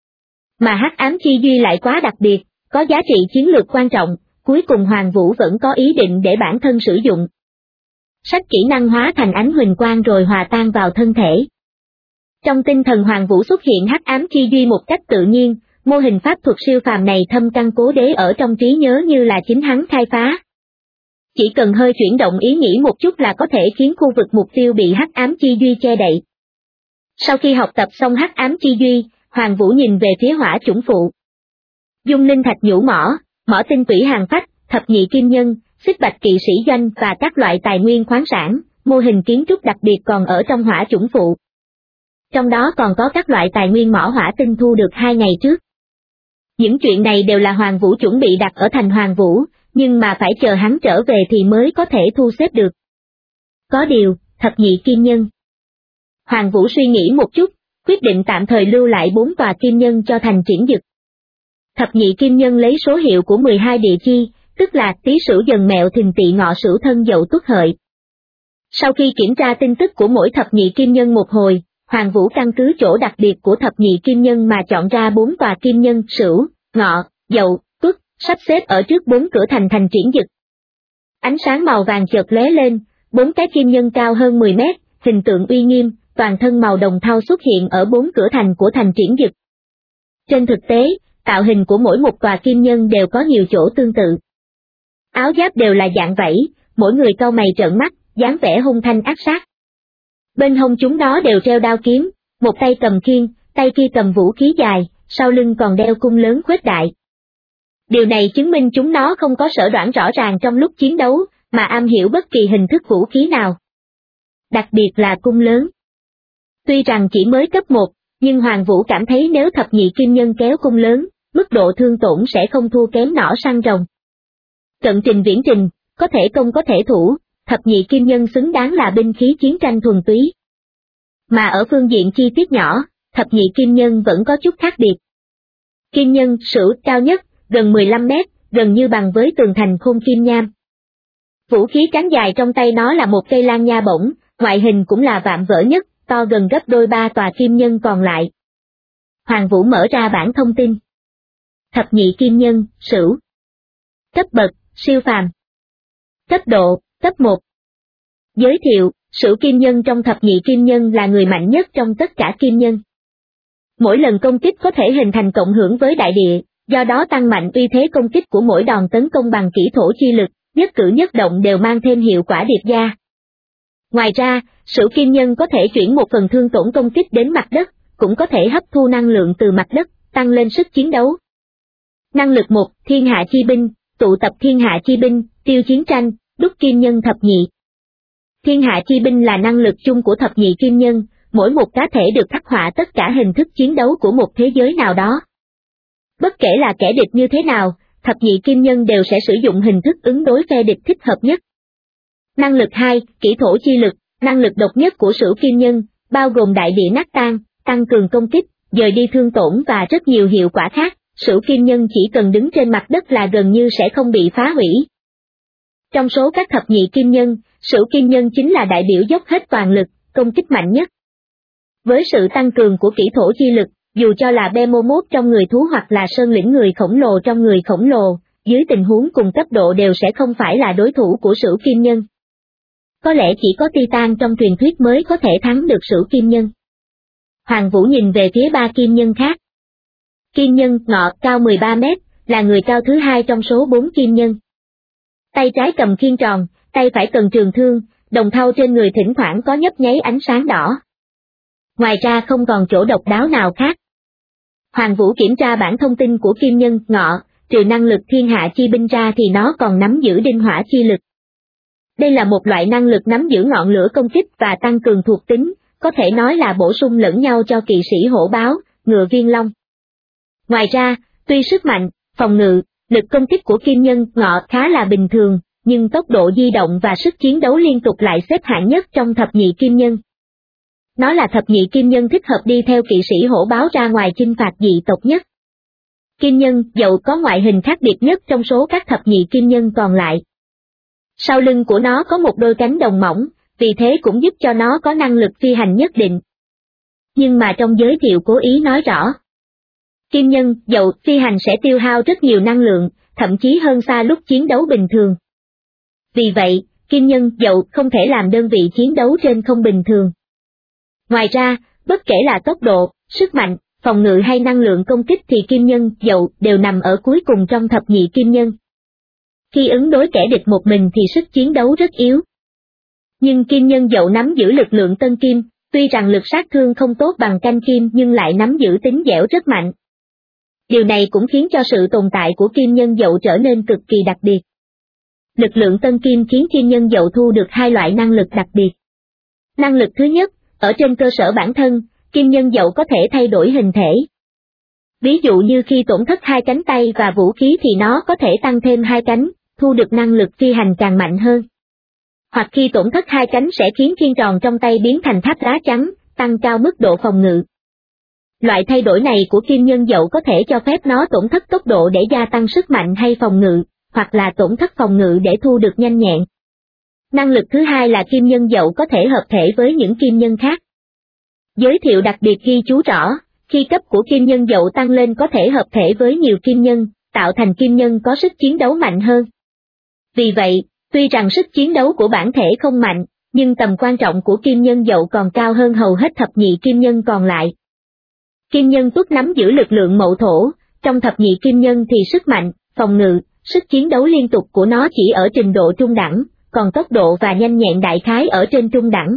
Mà hắc ám chi duy lại quá đặc biệt, có giá trị chiến lược quan trọng, cuối cùng Hoàng Vũ vẫn có ý định để bản thân sử dụng. Sách kỹ năng hóa thành ánh huỳnh quang rồi hòa tan vào thân thể. Trong tinh thần Hoàng Vũ xuất hiện hắc ám chi duy một cách tự nhiên, mô hình pháp thuật siêu phàm này thâm căn cố đế ở trong trí nhớ như là chính hắn khai phá. Chỉ cần hơi chuyển động ý nghĩ một chút là có thể khiến khu vực mục tiêu bị hắc ám chi duy che đậy. Sau khi học tập xong hắc ám chi duy, Hoàng Vũ nhìn về phía hỏa chủng phụ. Dung linh thạch nhũ mỏ, mỏ tinh tủy hàng phách, thập nhị kim nhân, xích bạch kỵ sĩ doanh và các loại tài nguyên khoáng sản, mô hình kiến trúc đặc biệt còn ở trong hỏa chủng phụ. Trong đó còn có các loại tài nguyên mỏ hỏa tinh thu được 2 ngày trước. Những chuyện này đều là Hoàng Vũ chuẩn bị đặt ở thành Hoàng Vũ, nhưng mà phải chờ hắn trở về thì mới có thể thu xếp được. Có điều, thập nhị kim nhân. Hoàng Vũ suy nghĩ một chút, quyết định tạm thời lưu lại 4 tòa kim nhân cho thành Triển Dực. Thập nhị kim nhân lấy số hiệu của 12 địa chi, tức là Tý Sửu Dần Mẹo Thìn Tỵ Ngọ Sửu Thân Dậu Tuất Hợi. Sau khi kiểm tra tin tức của mỗi thập nhị kim nhân một hồi, Hoàng Vũ căn cứ chỗ đặc biệt của thập nhị kim nhân mà chọn ra 4 tòa kim nhân Sửu, Ngọ, Dậu, Tuất, sắp xếp ở trước 4 cửa thành Triển Dực. Ánh sáng màu vàng chợt lóe lên, 4 cái kim nhân cao hơn 10 mét, hình tượng uy nghiêm, toàn thân màu đồng thau xuất hiện ở 4 cửa thành của thành Triển Dực. Trên thực tế, tạo hình của mỗi một tòa kim nhân đều có nhiều chỗ tương tự. Áo giáp đều là dạng vảy, mỗi người cau mày trợn mắt, dáng vẻ hung thanh ác sát. Bên hông chúng nó đều treo đao kiếm, một tay cầm khiên, tay kia cầm vũ khí dài, sau lưng còn đeo cung lớn khuếch đại. Điều này chứng minh chúng nó không có sở đoản rõ ràng trong lúc chiến đấu, mà am hiểu bất kỳ hình thức vũ khí nào. Đặc biệt là cung lớn. Tuy rằng chỉ mới cấp 1, nhưng Hoàng Vũ cảm thấy nếu thập nhị kim nhân kéo cung lớn, mức độ thương tổn sẽ không thua kém nỏ săn rồng. Cận trình viễn trình, có thể công có thể thủ, thập nhị kim nhân xứng đáng là binh khí chiến tranh thuần túy. Mà ở phương diện chi tiết nhỏ, thập nhị kim nhân vẫn có chút khác biệt. Kim nhân Sửu cao nhất, gần 15 mét, gần như bằng với tường thành Khôn Kim Nham. Vũ khí cán dài trong tay nó là một cây lan nha bổng, ngoại hình cũng là vạm vỡ nhất, to gần gấp đôi 3 tòa kim nhân còn lại. Hoàng Vũ mở ra bảng thông tin. Thập nhị kim nhân, Sửu. Cấp bậc, siêu phàm. Cấp độ, cấp 1. Giới thiệu, Sửu kim nhân trong thập nhị kim nhân là người mạnh nhất trong tất cả kim nhân. Mỗi lần công kích có thể hình thành cộng hưởng với đại địa, do đó tăng mạnh uy thế công kích của mỗi đòn tấn công bằng kỹ thổ chi lực, nhất cử nhất động đều mang thêm hiệu quả điệp gia. Ngoài ra, Sửu kim nhân có thể chuyển một phần thương tổn công kích đến mặt đất, cũng có thể hấp thu năng lượng từ mặt đất, tăng lên sức chiến đấu. Năng lực 1, Thiên Hạ Chi Binh, tụ tập Thiên Hạ Chi Binh, tiêu chiến tranh, đúc kim nhân thập nhị. Thiên Hạ Chi Binh là năng lực chung của thập nhị kim nhân, mỗi một cá thể được khắc họa tất cả hình thức chiến đấu của một thế giới nào đó. Bất kể là kẻ địch như thế nào, thập nhị kim nhân đều sẽ sử dụng hình thức ứng đối phe địch thích hợp nhất. Năng lực 2, kỹ thổ chi lực, năng lực độc nhất của Sửu kim nhân, bao gồm đại địa nát tan, tăng cường công kích, dời đi thương tổn và rất nhiều hiệu quả khác. Sửu kim nhân chỉ cần đứng trên mặt đất là gần như sẽ không bị phá hủy. Trong số các thập nhị kim nhân, Sửu kim nhân chính là đại biểu dốc hết toàn lực, công kích mạnh nhất. Với sự tăng cường của kỹ thổ chi lực, dù cho là Behemoth trong người thú hoặc là Sơn Lĩnh người khổng lồ trong người khổng lồ, dưới tình huống cùng cấp độ đều sẽ không phải là đối thủ của Sửu kim nhân. Có lẽ chỉ có Titan trong truyền thuyết mới có thể thắng được Sửu kim nhân. Hoàng Vũ nhìn về phía 3 kim nhân khác. Kim nhân Ngọ cao 13 mét, là người cao thứ 2 trong số 4 kim nhân. Tay trái cầm khiên tròn, tay phải cầm trường thương, đồng thau trên người thỉnh thoảng có nhấp nháy ánh sáng đỏ. Ngoài ra không còn chỗ độc đáo nào khác. Hoàng Vũ kiểm tra bản thông tin của kim nhân Ngọ, trừ năng lực Thiên Hạ Chi Binh ra thì nó còn nắm giữ đinh hỏa chi lực. Đây là một loại năng lực nắm giữ ngọn lửa công kích và tăng cường thuộc tính, có thể nói là bổ sung lẫn nhau cho kỵ sĩ hổ báo, ngựa viên long. Ngoài ra, tuy sức mạnh, phòng ngự, lực công kích của kim nhân Ngọ khá là bình thường, nhưng tốc độ di động và sức chiến đấu liên tục lại xếp hạng nhất trong thập nhị kim nhân. Nó là thập nhị kim nhân thích hợp đi theo kỵ sĩ hổ báo ra ngoài chinh phạt dị tộc nhất. Kim nhân Dậu có ngoại hình khác biệt nhất trong số các thập nhị kim nhân còn lại. Sau lưng của nó có một đôi cánh đồng mỏng, vì thế cũng giúp cho nó có năng lực phi hành nhất định. Nhưng mà trong giới thiệu cố ý nói rõ, kim nhân Dậu phi hành sẽ tiêu hao rất nhiều năng lượng, thậm chí hơn xa lúc chiến đấu bình thường. Vì vậy, kim nhân Dậu không thể làm đơn vị chiến đấu trên không bình thường. Ngoài ra, bất kể là tốc độ, sức mạnh, phòng ngự hay năng lượng công kích thì kim nhân dậu đều nằm ở cuối cùng trong thập nhị kim nhân. Khi ứng đối kẻ địch một mình thì sức chiến đấu rất yếu. Nhưng kim nhân dậu nắm giữ lực lượng tân kim, tuy rằng lực sát thương không tốt bằng canh kim nhưng lại nắm giữ tính dẻo rất mạnh. Điều này cũng khiến cho sự tồn tại của kim nhân dậu trở nên cực kỳ đặc biệt. Lực lượng tân kim khiến kim nhân dậu thu được hai loại năng lực đặc biệt. Năng lực thứ nhất, ở trên cơ sở bản thân, kim nhân dậu có thể thay đổi hình thể. Ví dụ như khi tổn thất hai cánh tay và vũ khí thì nó có thể tăng thêm hai cánh, thu được năng lực phi hành càng mạnh hơn. Hoặc khi tổn thất hai cánh sẽ khiến khiên tròn trong tay biến thành tháp đá trắng, tăng cao mức độ phòng ngự. Loại thay đổi này của kim nhân dậu có thể cho phép nó tổn thất tốc độ để gia tăng sức mạnh hay phòng ngự, hoặc là tổn thất phòng ngự để thu được nhanh nhẹn. Năng lực thứ hai là kim nhân dậu có thể hợp thể với những kim nhân khác. Giới thiệu đặc biệt ghi chú rõ, khi cấp của kim nhân dậu tăng lên có thể hợp thể với nhiều kim nhân, tạo thành kim nhân có sức chiến đấu mạnh hơn. Vì vậy, tuy rằng sức chiến đấu của bản thể không mạnh, nhưng tầm quan trọng của kim nhân dậu còn cao hơn hầu hết thập nhị kim nhân còn lại. Kim nhân tuất nắm giữ lực lượng mậu thổ, trong thập nhị kim nhân thì sức mạnh, phòng ngự, sức chiến đấu liên tục của nó chỉ ở trình độ trung đẳng, còn tốc độ và nhanh nhẹn đại khái ở trên trung đẳng.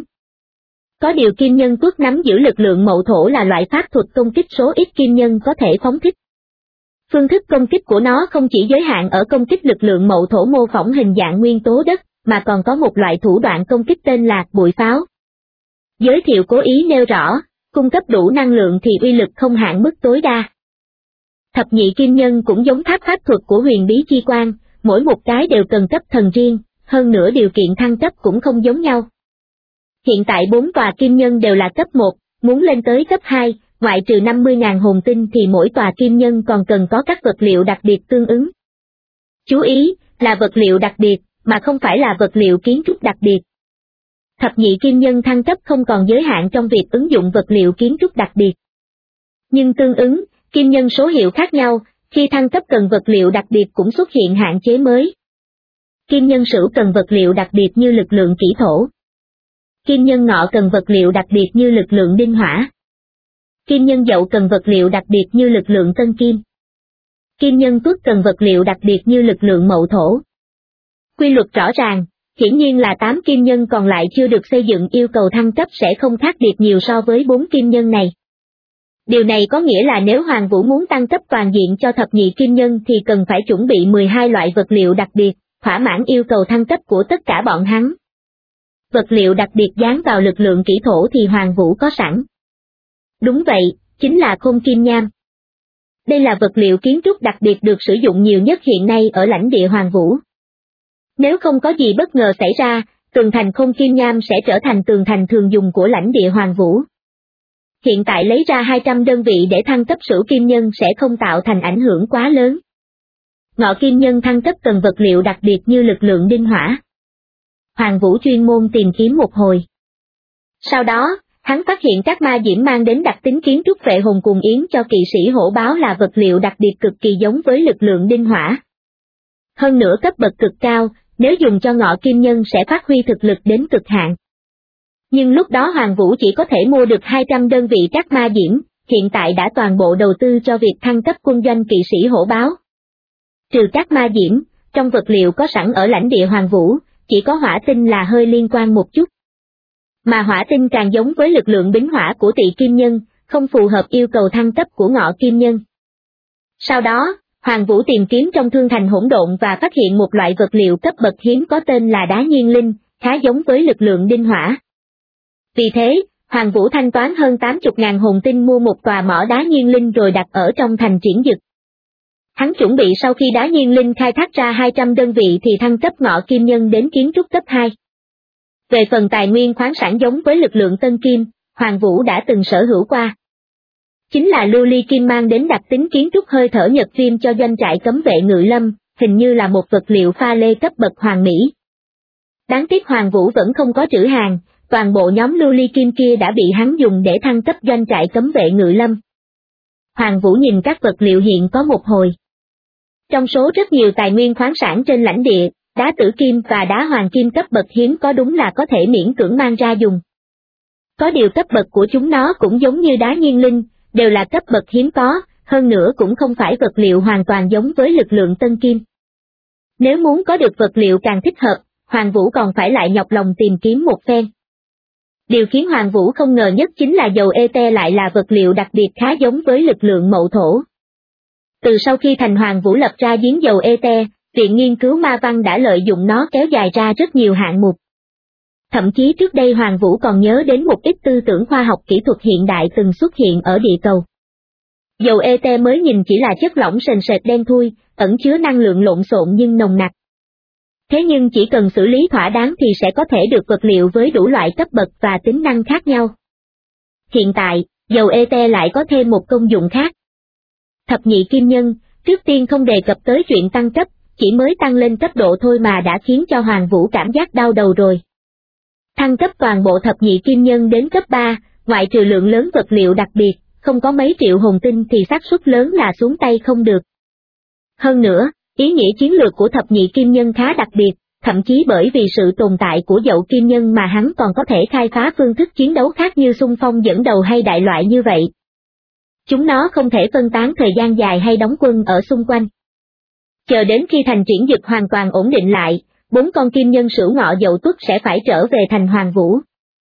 Có điều kim nhân tuất nắm giữ lực lượng mậu thổ là loại pháp thuật công kích số ít kim nhân có thể phóng thích. Phương thức công kích của nó không chỉ giới hạn ở công kích lực lượng mậu thổ mô phỏng hình dạng nguyên tố đất, mà còn có một loại thủ đoạn công kích tên là bụi pháo. Giới thiệu cố ý nêu rõ, cung cấp đủ năng lượng thì uy lực không hạn mức tối đa. Thập nhị kim nhân cũng giống tháp pháp thuật của huyền bí chi quan, mỗi một cái đều cần cấp thần riêng, hơn nữa điều kiện thăng cấp cũng không giống nhau. Hiện tại 4 tòa kim nhân đều là cấp 1, muốn lên tới cấp 2, ngoại trừ 50.000 hồn tinh thì mỗi tòa kim nhân còn cần có các vật liệu đặc biệt tương ứng. Chú ý, là vật liệu đặc biệt, mà không phải là vật liệu kiến trúc đặc biệt. Thập nhị kim nhân thăng cấp không còn giới hạn trong việc ứng dụng vật liệu kiến trúc đặc biệt. Nhưng tương ứng, kim nhân số hiệu khác nhau, khi thăng cấp cần vật liệu đặc biệt cũng xuất hiện hạn chế mới. Kim nhân sửu cần vật liệu đặc biệt như lực lượng kỹ thổ. Kim nhân ngọ cần vật liệu đặc biệt như lực lượng đinh hỏa. Kim nhân dậu cần vật liệu đặc biệt như lực lượng tân kim. Kim nhân tuất cần vật liệu đặc biệt như lực lượng mậu thổ. Quy luật rõ ràng, hiển nhiên là 8 kim nhân còn lại chưa được xây dựng yêu cầu thăng cấp sẽ không khác biệt nhiều so với 4 kim nhân này. Điều này có nghĩa là nếu Hoàng Vũ muốn tăng cấp toàn diện cho thập nhị kim nhân thì cần phải chuẩn bị 12 loại vật liệu đặc biệt, thỏa mãn yêu cầu thăng cấp của tất cả bọn hắn. Vật liệu đặc biệt dán vào lực lượng kỹ thổ thì Hoàng Vũ có sẵn. Đúng vậy, chính là khôn kim nham. Đây là vật liệu kiến trúc đặc biệt được sử dụng nhiều nhất hiện nay ở lãnh địa Hoàng Vũ. Nếu không có gì bất ngờ xảy ra, tường thành khôn kim nham sẽ trở thành tường thành thường dùng của lãnh địa Hoàng Vũ. Hiện tại lấy ra 200 đơn vị để thăng cấp sửu kim nhân sẽ không tạo thành ảnh hưởng quá lớn. Ngọ kim nhân thăng cấp cần vật liệu đặc biệt như lực lượng đinh hỏa. Hoàng Vũ chuyên môn tìm kiếm một hồi. Sau đó, hắn phát hiện các ma diễm mang đến đặc tính kiến trúc vệ hồn cùng yến cho kỵ sĩ hổ báo là vật liệu đặc biệt cực kỳ giống với lực lượng đinh hỏa. Hơn nữa cấp bậc cực cao, nếu dùng cho ngọ kim nhân sẽ phát huy thực lực đến cực hạn. Nhưng lúc đó Hoàng Vũ chỉ có thể mua được 200 đơn vị các ma diễm, hiện tại đã toàn bộ đầu tư cho việc thăng cấp quân doanh kỵ sĩ hổ báo. Trừ các ma diễm, trong vật liệu có sẵn ở lãnh địa Hoàng Vũ, chỉ có hỏa tinh là hơi liên quan một chút. Mà hỏa tinh càng giống với lực lượng bính hỏa của Tỵ kim nhân, không phù hợp yêu cầu thăng cấp của ngọ kim nhân. Sau đó, Hoàng Vũ tìm kiếm trong thương thành hỗn độn và phát hiện một loại vật liệu cấp bậc hiếm có tên là đá nhiên linh, khá giống với lực lượng đinh hỏa. Vì thế, Hoàng Vũ thanh toán hơn 80.000 hồn tinh mua một tòa mỏ đá nhiên linh rồi đặt ở trong thành Triển Dực. Hắn chuẩn bị sau khi đá nhiên linh khai thác ra 200 đơn vị thì thăng cấp ngọ kim nhân đến kiến trúc cấp 2. Về phần tài nguyên khoáng sản giống với lực lượng tân kim, Hoàng Vũ đã từng sở hữu qua. Chính là lưu ly kim mang đến đặc tính kiến trúc hơi thở nhật viêm cho doanh trại cấm vệ Ngự Lâm, hình như là một vật liệu pha lê cấp bậc hoàn mỹ. Đáng tiếc Hoàng Vũ vẫn không có trữ hàng, toàn bộ nhóm lưu ly kim kia đã bị hắn dùng để thăng cấp doanh trại cấm vệ Ngự Lâm. Hoàng Vũ nhìn các vật liệu hiện có một hồi. Trong số rất nhiều tài nguyên khoáng sản trên lãnh địa, đá tử kim và đá hoàng kim cấp bậc hiếm có đúng là có thể miễn cưỡng mang ra dùng. Có điều cấp bậc của chúng nó cũng giống như đá nhiên linh, đều là cấp bậc hiếm có, hơn nữa cũng không phải vật liệu hoàn toàn giống với lực lượng tân kim. Nếu muốn có được vật liệu càng thích hợp, Hoàng Vũ còn phải lại nhọc lòng tìm kiếm một phen. Điều khiến Hoàng Vũ không ngờ nhất chính là dầu ete lại là vật liệu đặc biệt khá giống với lực lượng mậu thổ. Từ sau khi thành Hoàng Vũ lập ra giếng dầu ete, Viện Nghiên cứu Ma Văn đã lợi dụng nó kéo dài ra rất nhiều hạng mục. Thậm chí trước đây Hoàng Vũ còn nhớ đến một ít tư tưởng khoa học kỹ thuật hiện đại từng xuất hiện ở địa cầu. Dầu ete mới nhìn chỉ là chất lỏng sền sệt đen thui, ẩn chứa năng lượng lộn xộn nhưng nồng nặc. Thế nhưng chỉ cần xử lý thỏa đáng thì sẽ có thể được vật liệu với đủ loại cấp bậc và tính năng khác nhau. Hiện tại, dầu ete lại có thêm một công dụng khác. Thập nhị kim nhân, trước tiên không đề cập tới chuyện tăng cấp, chỉ mới tăng lên cấp độ thôi mà đã khiến cho Hoàng Vũ cảm giác đau đầu rồi. Thăng cấp toàn bộ thập nhị kim nhân đến cấp 3, ngoại trừ lượng lớn vật liệu đặc biệt, không có mấy triệu hồn tinh thì xác suất lớn là xuống tay không được. Hơn nữa, ý nghĩa chiến lược của thập nhị kim nhân khá đặc biệt, thậm chí bởi vì sự tồn tại của dậu kim nhân mà hắn còn có thể khai phá phương thức chiến đấu khác như xung phong dẫn đầu hay đại loại như vậy. Chúng nó không thể phân tán thời gian dài hay đóng quân ở xung quanh. Chờ đến khi thành Triển Dực hoàn toàn ổn định lại, 4 con kim nhân Sửu Ngọ Dậu Tuất sẽ phải trở về thành Hoàng Vũ.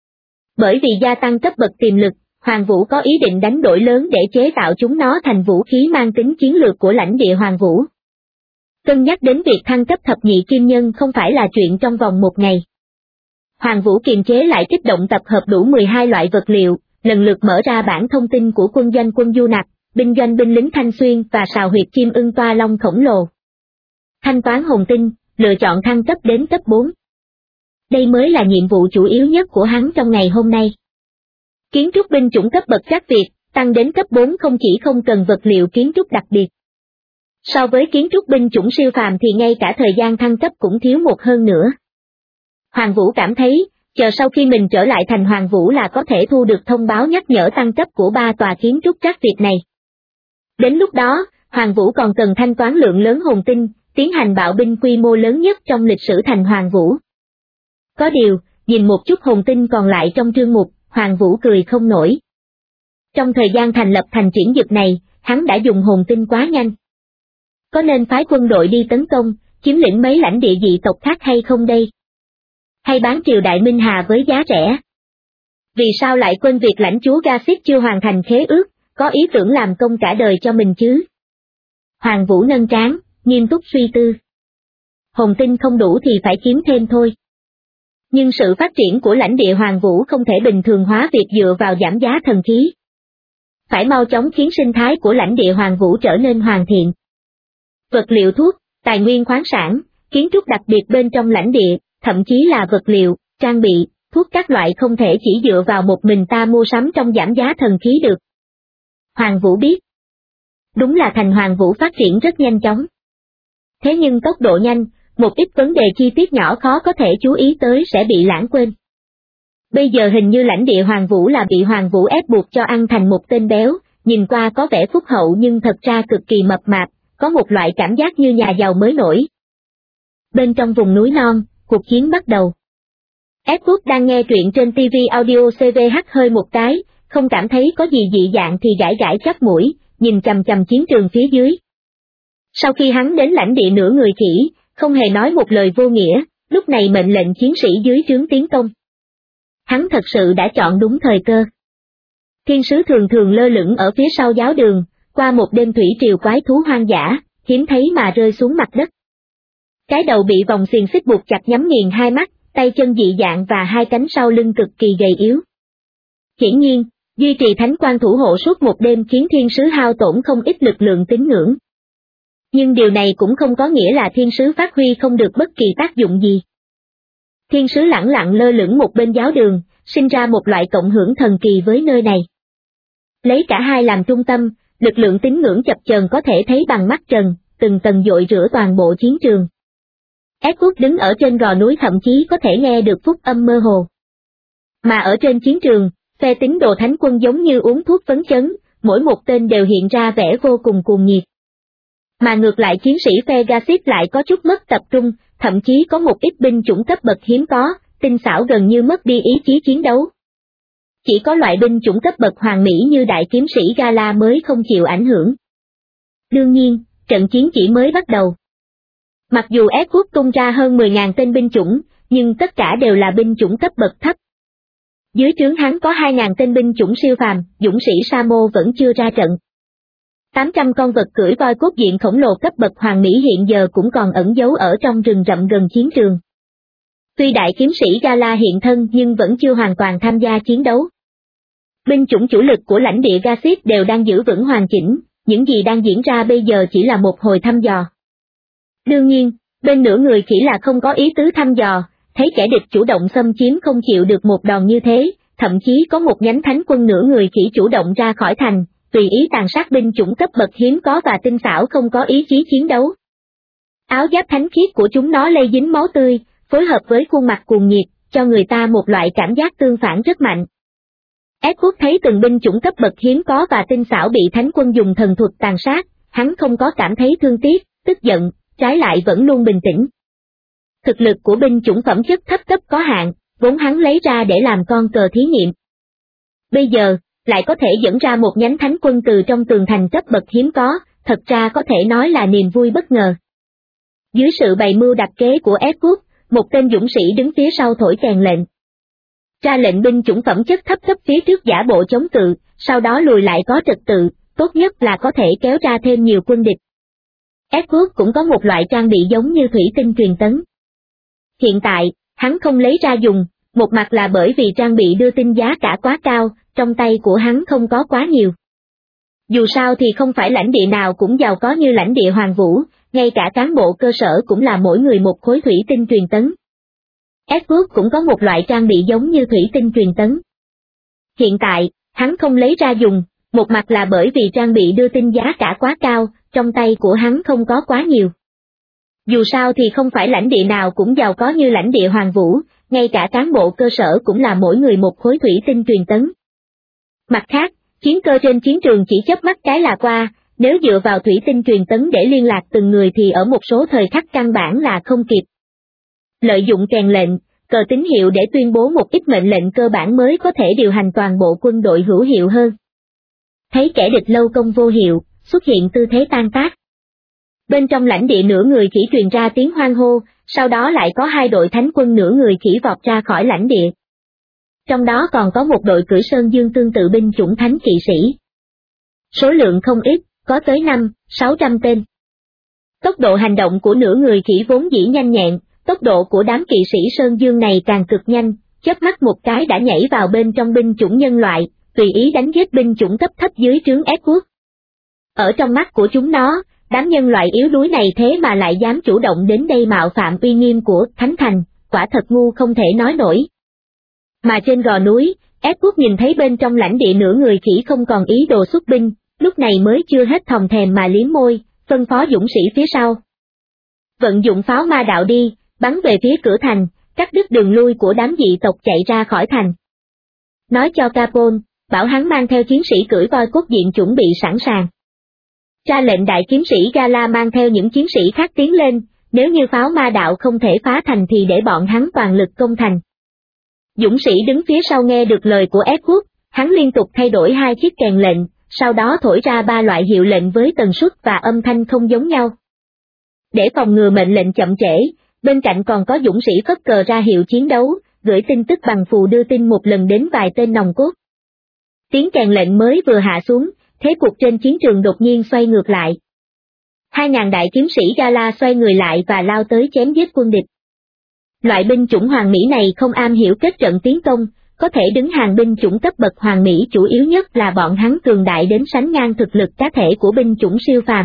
Bởi vì gia tăng cấp bậc tiềm lực, Hoàng Vũ có ý định đánh đổi lớn để chế tạo chúng nó thành vũ khí mang tính chiến lược của lãnh địa Hoàng Vũ. Cân nhắc đến việc thăng cấp thập nhị kim nhân không phải là chuyện trong vòng một ngày. Hoàng Vũ kiềm chế lại kích động tập hợp đủ 12 loại vật liệu, lần lượt mở ra bản thông tin của quân doanh quân Du Nặc, binh doanh binh lính Thanh Xuyên và sào huyệt chim ưng toa long khổng lồ. Thanh toán hồn tinh, lựa chọn thăng cấp đến cấp 4. Đây mới là nhiệm vụ chủ yếu nhất của hắn trong ngày hôm nay. Kiến trúc binh chủng cấp bậc chắc Việt, tăng đến cấp 4 không chỉ không cần vật liệu kiến trúc đặc biệt. So với kiến trúc binh chủng siêu phàm thì ngay cả thời gian thăng cấp cũng thiếu một hơn nữa. Hoàng Vũ cảm thấy, chờ sau khi mình trở lại thành Hoàng Vũ là có thể thu được thông báo nhắc nhở tăng cấp của 3 tòa kiến trúc chắc Việt này. Đến lúc đó, Hoàng Vũ còn cần thanh toán lượng lớn hồn tinh, tiến hành bạo binh quy mô lớn nhất trong lịch sử thành Hoàng Vũ. Có điều, nhìn một chút hồn tinh còn lại trong trương mục, Hoàng Vũ cười không nổi. Trong thời gian thành lập thành Triển Dực này, hắn đã dùng hồn tinh quá nhanh. Có nên phái quân đội đi tấn công, chiếm lĩnh mấy lãnh địa dị tộc khác hay không đây? Hay bán triều đại Minh Hà với giá rẻ? Vì sao lại quên việc lãnh chúa Gassip chưa hoàn thành khế ước, có ý tưởng làm công cả đời cho mình chứ? Hoàng Vũ nâng trán, nghiêm túc suy tư. Hồn tinh không đủ thì phải kiếm thêm thôi. Nhưng sự phát triển của lãnh địa Hoàng Vũ không thể bình thường hóa việc dựa vào giảm giá thần khí. Phải mau chóng khiến sinh thái của lãnh địa Hoàng Vũ trở nên hoàn thiện. Vật liệu thuốc, tài nguyên khoáng sản, kiến trúc đặc biệt bên trong lãnh địa, thậm chí là vật liệu, trang bị, thuốc các loại không thể chỉ dựa vào một mình ta mua sắm trong giảm giá thần khí được. Hoàng Vũ biết. Đúng là thành Hoàng Vũ phát triển rất nhanh chóng. Thế nhưng tốc độ nhanh, một ít vấn đề chi tiết nhỏ khó có thể chú ý tới sẽ bị lãng quên. Bây giờ hình như lãnh địa Hoàng Vũ là bị Hoàng Vũ ép buộc cho ăn thành một tên béo, nhìn qua có vẻ phúc hậu nhưng thật ra cực kỳ mập mạp, có một loại cảm giác như nhà giàu mới nổi. Bên trong vùng núi non, cuộc chiến bắt đầu. Edward đang nghe truyện trên TV audio CVH hơi một cái, không cảm thấy có gì dị dạng thì gãi gãi chóp mũi, nhìn chằm chằm chiến trường phía dưới. Sau khi hắn đến lãnh địa nửa người khỉ, không hề nói một lời vô nghĩa, lúc này mệnh lệnh chiến sĩ dưới trướng tiến công. Hắn thật sự đã chọn đúng thời cơ. Thiên sứ thường thường lơ lửng ở phía sau giáo đường, qua một đêm thủy triều quái thú hoang dã, hiếm thấy mà rơi xuống mặt đất. Cái đầu bị vòng xiềng xích buộc chặt nhắm nghiền hai mắt, tay chân dị dạng và hai cánh sau lưng cực kỳ gầy yếu. Hiển nhiên, duy trì thánh quan thủ hộ suốt một đêm khiến thiên sứ hao tổn không ít lực lượng tín ngưỡng. Nhưng điều này cũng không có nghĩa là thiên sứ phát huy không được bất kỳ tác dụng gì. Thiên sứ lẳng lặng lơ lửng một bên giáo đường, sinh ra một loại cộng hưởng thần kỳ với nơi này. Lấy cả hai làm trung tâm, lực lượng tín ngưỡng chập chờn có thể thấy bằng mắt trần, từng tầng dội rửa toàn bộ chiến trường. Edward đứng ở trên gò núi thậm chí có thể nghe được phúc âm mơ hồ. Mà ở trên chiến trường, phe tín đồ thánh quân giống như uống thuốc phấn chấn, mỗi một tên đều hiện ra vẻ vô cùng cuồng nhiệt. Mà ngược lại chiến sĩ phe Gassip lại có chút mất tập trung, thậm chí có một ít binh chủng cấp bậc hiếm có, tinh xảo gần như mất đi ý chí chiến đấu. chỉ có loại binh chủng cấp bậc hoàng mỹ như đại kiếm sĩ Gala mới không chịu ảnh hưởng. Đương nhiên, trận chiến chỉ mới bắt đầu. Mặc dù Edward tung ra hơn 10.000 tên binh chủng, nhưng tất cả đều là binh chủng cấp bậc thấp. Dưới trướng hắn có 2.000 tên binh chủng siêu phàm, dũng sĩ Samo vẫn chưa ra trận. 800 con vật cưỡi voi cốt diện khổng lồ cấp bậc hoàng mỹ hiện giờ cũng còn ẩn giấu ở trong rừng rậm gần chiến trường. Tuy đại kiếm sĩ Gala hiện thân nhưng vẫn chưa hoàn toàn tham gia chiến đấu. Binh chủng chủ lực của lãnh địa Gasit đều đang giữ vững hoàn chỉnh, những gì đang diễn ra bây giờ chỉ là một hồi thăm dò. Đương nhiên, bên nửa người khỉ là không có ý tứ thăm dò, thấy kẻ địch chủ động xâm chiếm không chịu được một đòn như thế, thậm chí có một nhánh thánh quân nửa người khỉ chủ động ra khỏi thành, tùy ý tàn sát binh chủng cấp bậc hiếm có và tinh xảo không có ý chí chiến đấu. Áo giáp thánh khiết của chúng nó lây dính máu tươi, phối hợp với khuôn mặt cuồng nhiệt, cho người ta một loại cảm giác tương phản rất mạnh. Edward thấy từng binh chủng cấp bậc hiếm có và tinh xảo bị thánh quân dùng thần thuật tàn sát, hắn không có cảm thấy thương tiếc, tức giận, trái lại vẫn luôn bình tĩnh. Thực lực của binh chủng phẩm chất thấp cấp có hạn, vốn hắn lấy ra để làm con cờ thí nghiệm. Bây giờ, lại có thể dẫn ra một nhánh thánh quân từ trong tường thành cấp bậc hiếm có, thật ra có thể nói là niềm vui bất ngờ. Dưới sự bày mưu đặt kế của Edward, một tên dũng sĩ đứng phía sau thổi kèn lệnh. Ra lệnh binh chủng phẩm chất thấp cấp phía trước giả bộ chống cự, sau đó lùi lại có trật tự, tốt nhất là có thể kéo ra thêm nhiều quân địch. Edward cũng có một loại trang bị giống như thủy tinh truyền tấn. Hiện tại, hắn không lấy ra dùng, một mặt là bởi vì trang bị đưa tin giá cả quá cao, trong tay của hắn không có quá nhiều. Dù sao thì không phải lãnh địa nào cũng giàu có như lãnh địa Hoàng Vũ, ngay cả cán bộ cơ sở cũng là mỗi người một khối thủy tinh truyền tấn. Edward cũng có một loại trang bị giống như thủy tinh truyền tấn. Hiện tại, hắn không lấy ra dùng, một mặt là bởi vì trang bị đưa tin giá cả quá cao, trong tay của hắn không có quá nhiều. Dù sao thì không phải lãnh địa nào cũng giàu có như lãnh địa Hoàng Vũ, ngay cả cán bộ cơ sở cũng là mỗi người một khối thủy tinh truyền tấn. Mặt khác, chiến cơ trên chiến trường chỉ chớp mắt cái là qua, nếu dựa vào thủy tinh truyền tấn để liên lạc từng người thì ở một số thời khắc căn bản là không kịp. Lợi dụng kèn lệnh, cờ tín hiệu để tuyên bố một ít mệnh lệnh cơ bản mới có thể điều hành toàn bộ quân đội hữu hiệu hơn. Thấy kẻ địch lâu công vô hiệu, xuất hiện tư thế tan tác. Bên trong lãnh địa nửa người khỉ truyền ra tiếng hoan hô, sau đó lại có hai đội thánh quân nửa người khỉ vọt ra khỏi lãnh địa. Trong đó còn có một đội cưỡi sơn dương tương tự binh chủng thánh kỵ sĩ. Số lượng không ít, có tới 500-600 tên. Tốc độ hành động của nửa người khỉ vốn dĩ nhanh nhẹn, tốc độ của đám kỵ sĩ sơn dương này càng cực nhanh, chớp mắt một cái đã nhảy vào bên trong binh chủng nhân loại, tùy ý đánh giết binh chủng cấp thấp dưới trướng Edward. Ở trong mắt của chúng nó, đám nhân loại yếu đuối này thế mà lại dám chủ động đến đây mạo phạm uy nghiêm của Thánh Thành, quả thật ngu không thể nói nổi. Mà trên gò núi, Edward nhìn thấy bên trong lãnh địa nửa người khỉ không còn ý đồ xuất binh, lúc này mới chưa hết thòng thèm mà liếm môi, phân phó dũng sĩ phía sau. Vận dụng pháo ma đạo đi, bắn về phía cửa thành, cắt đứt đường lui của đám dị tộc chạy ra khỏi thành. Nói cho Capone, bảo hắn mang theo chiến sĩ cưỡi voi cốt diện chuẩn bị sẵn sàng. Ra lệnh đại kiếm sĩ Gala mang theo những chiến sĩ khác tiến lên, nếu như pháo ma đạo không thể phá thành thì để bọn hắn toàn lực công thành. Dũng sĩ đứng phía sau nghe được lời của Edward, hắn liên tục thay đổi hai chiếc kèn lệnh, sau đó thổi ra 3 loại hiệu lệnh với tần suất và âm thanh không giống nhau. Để phòng ngừa mệnh lệnh chậm trễ, bên cạnh còn có dũng sĩ phất cờ ra hiệu chiến đấu, gửi tin tức bằng phù đưa tin một lần đến vài tên nòng cốt. Tiếng kèn lệnh mới vừa hạ xuống, thế cuộc trên chiến trường đột nhiên xoay ngược lại. 2.000 đại kiếm sĩ Gala xoay người lại và lao tới chém giết quân địch. Loại binh chủng hoàng mỹ này không am hiểu kết trận tiến công, có thể đứng hàng binh chủng cấp bậc hoàng mỹ chủ yếu nhất là bọn hắn cường đại đến sánh ngang thực lực cá thể của binh chủng siêu phàm.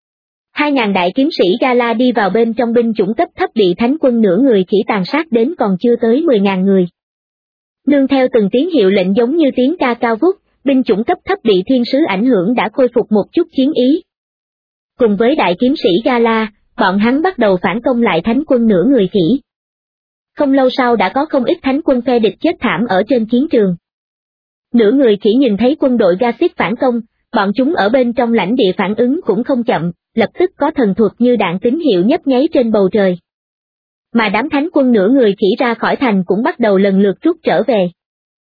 2.000 đại kiếm sĩ Gala đi vào bên trong binh chủng cấp thấp bị thánh quân nửa người khỉ tàn sát đến còn chưa tới 10.000 người. Nương theo từng tiếng hiệu lệnh giống như tiếng ca cao vút, binh chủng cấp thấp bị thiên sứ ảnh hưởng đã khôi phục một chút chiến ý. Cùng với đại kiếm sĩ Gala, bọn hắn bắt đầu phản công lại thánh quân nửa người khỉ. Không lâu sau đã có không ít thánh quân phe địch chết thảm ở trên chiến trường. Nửa người khỉ nhìn thấy quân đội Gasit phản công, bọn chúng ở bên trong lãnh địa phản ứng cũng không chậm, lập tức có thần thuật như đạn tín hiệu nhấp nháy trên bầu trời. Mà đám thánh quân nửa người khỉ ra khỏi thành cũng bắt đầu lần lượt rút trở về.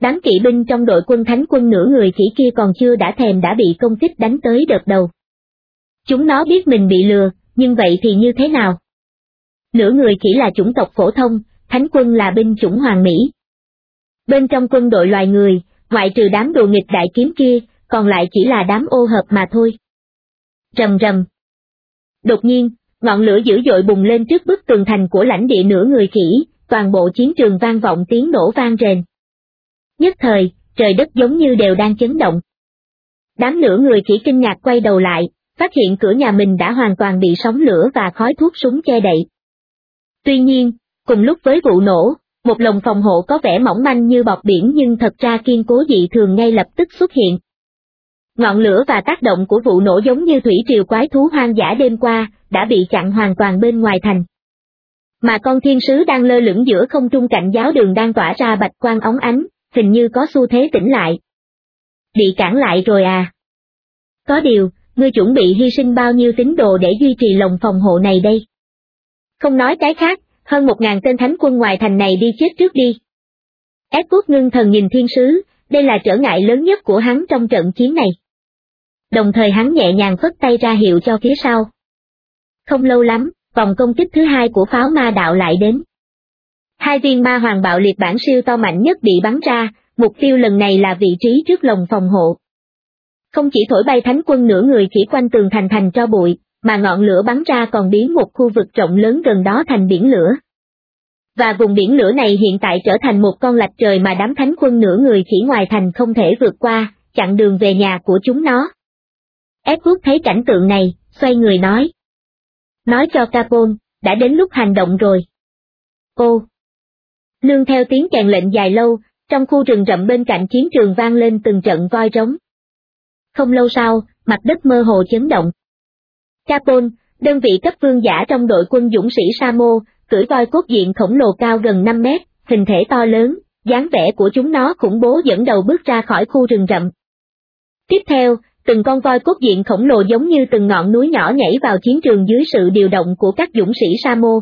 Đám kỵ binh trong đội quân thánh quân nửa người khỉ kia còn chưa đã thèm đã bị công kích đánh tới đợt đầu. Chúng nó biết mình bị lừa, nhưng vậy thì như thế nào? Nửa người khỉ là chủng tộc phổ thông, thánh quân là binh chủng hoàng mỹ. Bên trong quân đội loài người, ngoại trừ đám đồ nghịch đại kiếm kia, còn lại chỉ là đám ô hợp mà thôi. Rầm rầm. Đột nhiên, ngọn lửa dữ dội bùng lên trước bức tường thành của lãnh địa nửa người khỉ, toàn bộ chiến trường vang vọng tiếng nổ vang rền. Nhất thời, trời đất giống như đều đang chấn động. Đám nửa người khỉ kinh ngạc quay đầu lại, phát hiện cửa nhà mình đã hoàn toàn bị sóng lửa và khói thuốc súng che đậy. Tuy nhiên, cùng lúc với vụ nổ, một lồng phòng hộ có vẻ mỏng manh như bọt biển nhưng thật ra kiên cố dị thường ngay lập tức xuất hiện. Ngọn lửa và tác động của vụ nổ giống như thủy triều quái thú hoang dã đêm qua, đã bị chặn hoàn toàn bên ngoài thành. Mà con thiên sứ đang lơ lửng giữa không trung cạnh giáo đường đang tỏa ra bạch quang óng ánh, hình như có xu thế tỉnh lại. Bị cản lại rồi à? Có điều, ngươi chuẩn bị hy sinh bao nhiêu tín đồ để duy trì lồng phòng hộ này đây? Không nói cái khác, hơn 1000 tên thánh quân ngoài thành này đi chết trước đi. Edward ngưng thần nhìn thiên sứ, đây là trở ngại lớn nhất của hắn trong trận chiến này. Đồng thời hắn nhẹ nhàng phất tay ra hiệu cho phía sau. Không lâu lắm, vòng công kích thứ hai của pháo ma đạo lại đến. 2 viên ma hoàng bạo liệt bản siêu to mạnh nhất bị bắn ra, mục tiêu lần này là vị trí trước lồng phòng hộ. Không chỉ thổi bay thánh quân nửa người khỉ quanh tường thành thành tro bụi, mà ngọn lửa bắn ra còn biến một khu vực rộng lớn gần đó thành biển lửa. Và vùng biển lửa này hiện tại trở thành một con lạch trời mà đám thánh quân nửa người khỉ ngoài thành không thể vượt qua, chặn đường về nhà của chúng nó. Edward thấy cảnh tượng này, xoay người nói. Nói cho Capone, đã đến lúc hành động rồi. Ô! Nương theo tiếng kèn lệnh dài lâu, trong khu rừng rậm bên cạnh chiến trường vang lên từng trận voi rống. Không lâu sau, mặt đất mơ hồ chấn động. Capone, đơn vị cấp vương giả trong đội quân dũng sĩ Samo, cưỡi voi cốt diện khổng lồ cao gần 5 mét, hình thể to lớn, dáng vẻ của chúng nó khủng bố dẫn đầu bước ra khỏi khu rừng rậm. Tiếp theo, từng con voi cốt diện khổng lồ giống như từng ngọn núi nhỏ nhảy vào chiến trường dưới sự điều động của các dũng sĩ Samo.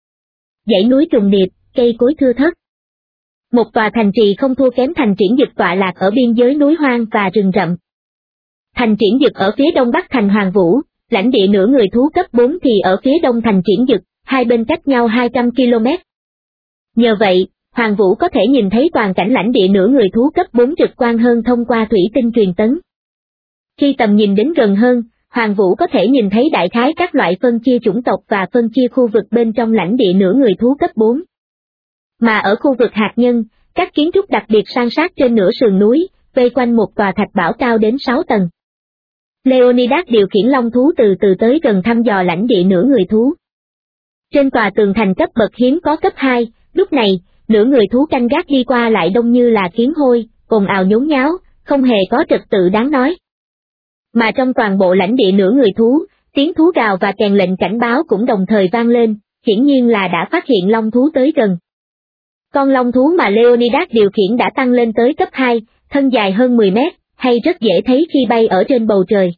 Dãy núi trùng điệp, cây cối thưa thớt. Một tòa thành trì không thua kém thành Triển Dực tọa lạc ở biên giới núi hoang và rừng rậm. Thành Triển Dực ở phía đông bắc thành Hoàng Vũ, lãnh địa nửa người thú cấp 4 thì ở phía đông thành Triển Dực, hai bên cách nhau 200 km. Nhờ vậy, Hoàng Vũ có thể nhìn thấy toàn cảnh lãnh địa nửa người thú cấp 4 trực quan hơn thông qua thủy tinh truyền tấn. Khi tầm nhìn đến gần hơn, Hoàng Vũ có thể nhìn thấy đại khái các loại phân chia chủng tộc và phân chia khu vực bên trong lãnh địa nửa người thú cấp 4. Mà ở khu vực hạt nhân, các kiến trúc đặc biệt san sát trên nửa sườn núi, vây quanh một tòa thạch bảo cao đến 6 tầng. Leonidas điều khiển long thú từ từ tới gần thăm dò lãnh địa nửa người thú. Trên tòa tường thành cấp bậc hiếm có cấp 2, lúc này, nửa người thú canh gác đi qua lại đông như là kiến hôi, ồn ào nhốn nháo, không hề có trật tự đáng nói. Mà trong toàn bộ lãnh địa nửa người thú, tiếng thú gào và kèn lệnh cảnh báo cũng đồng thời vang lên, hiển nhiên là đã phát hiện long thú tới gần. Con long thú mà Leonidas điều khiển đã tăng lên tới cấp 2, thân dài hơn 10 mét, hay rất dễ thấy khi bay ở trên bầu trời.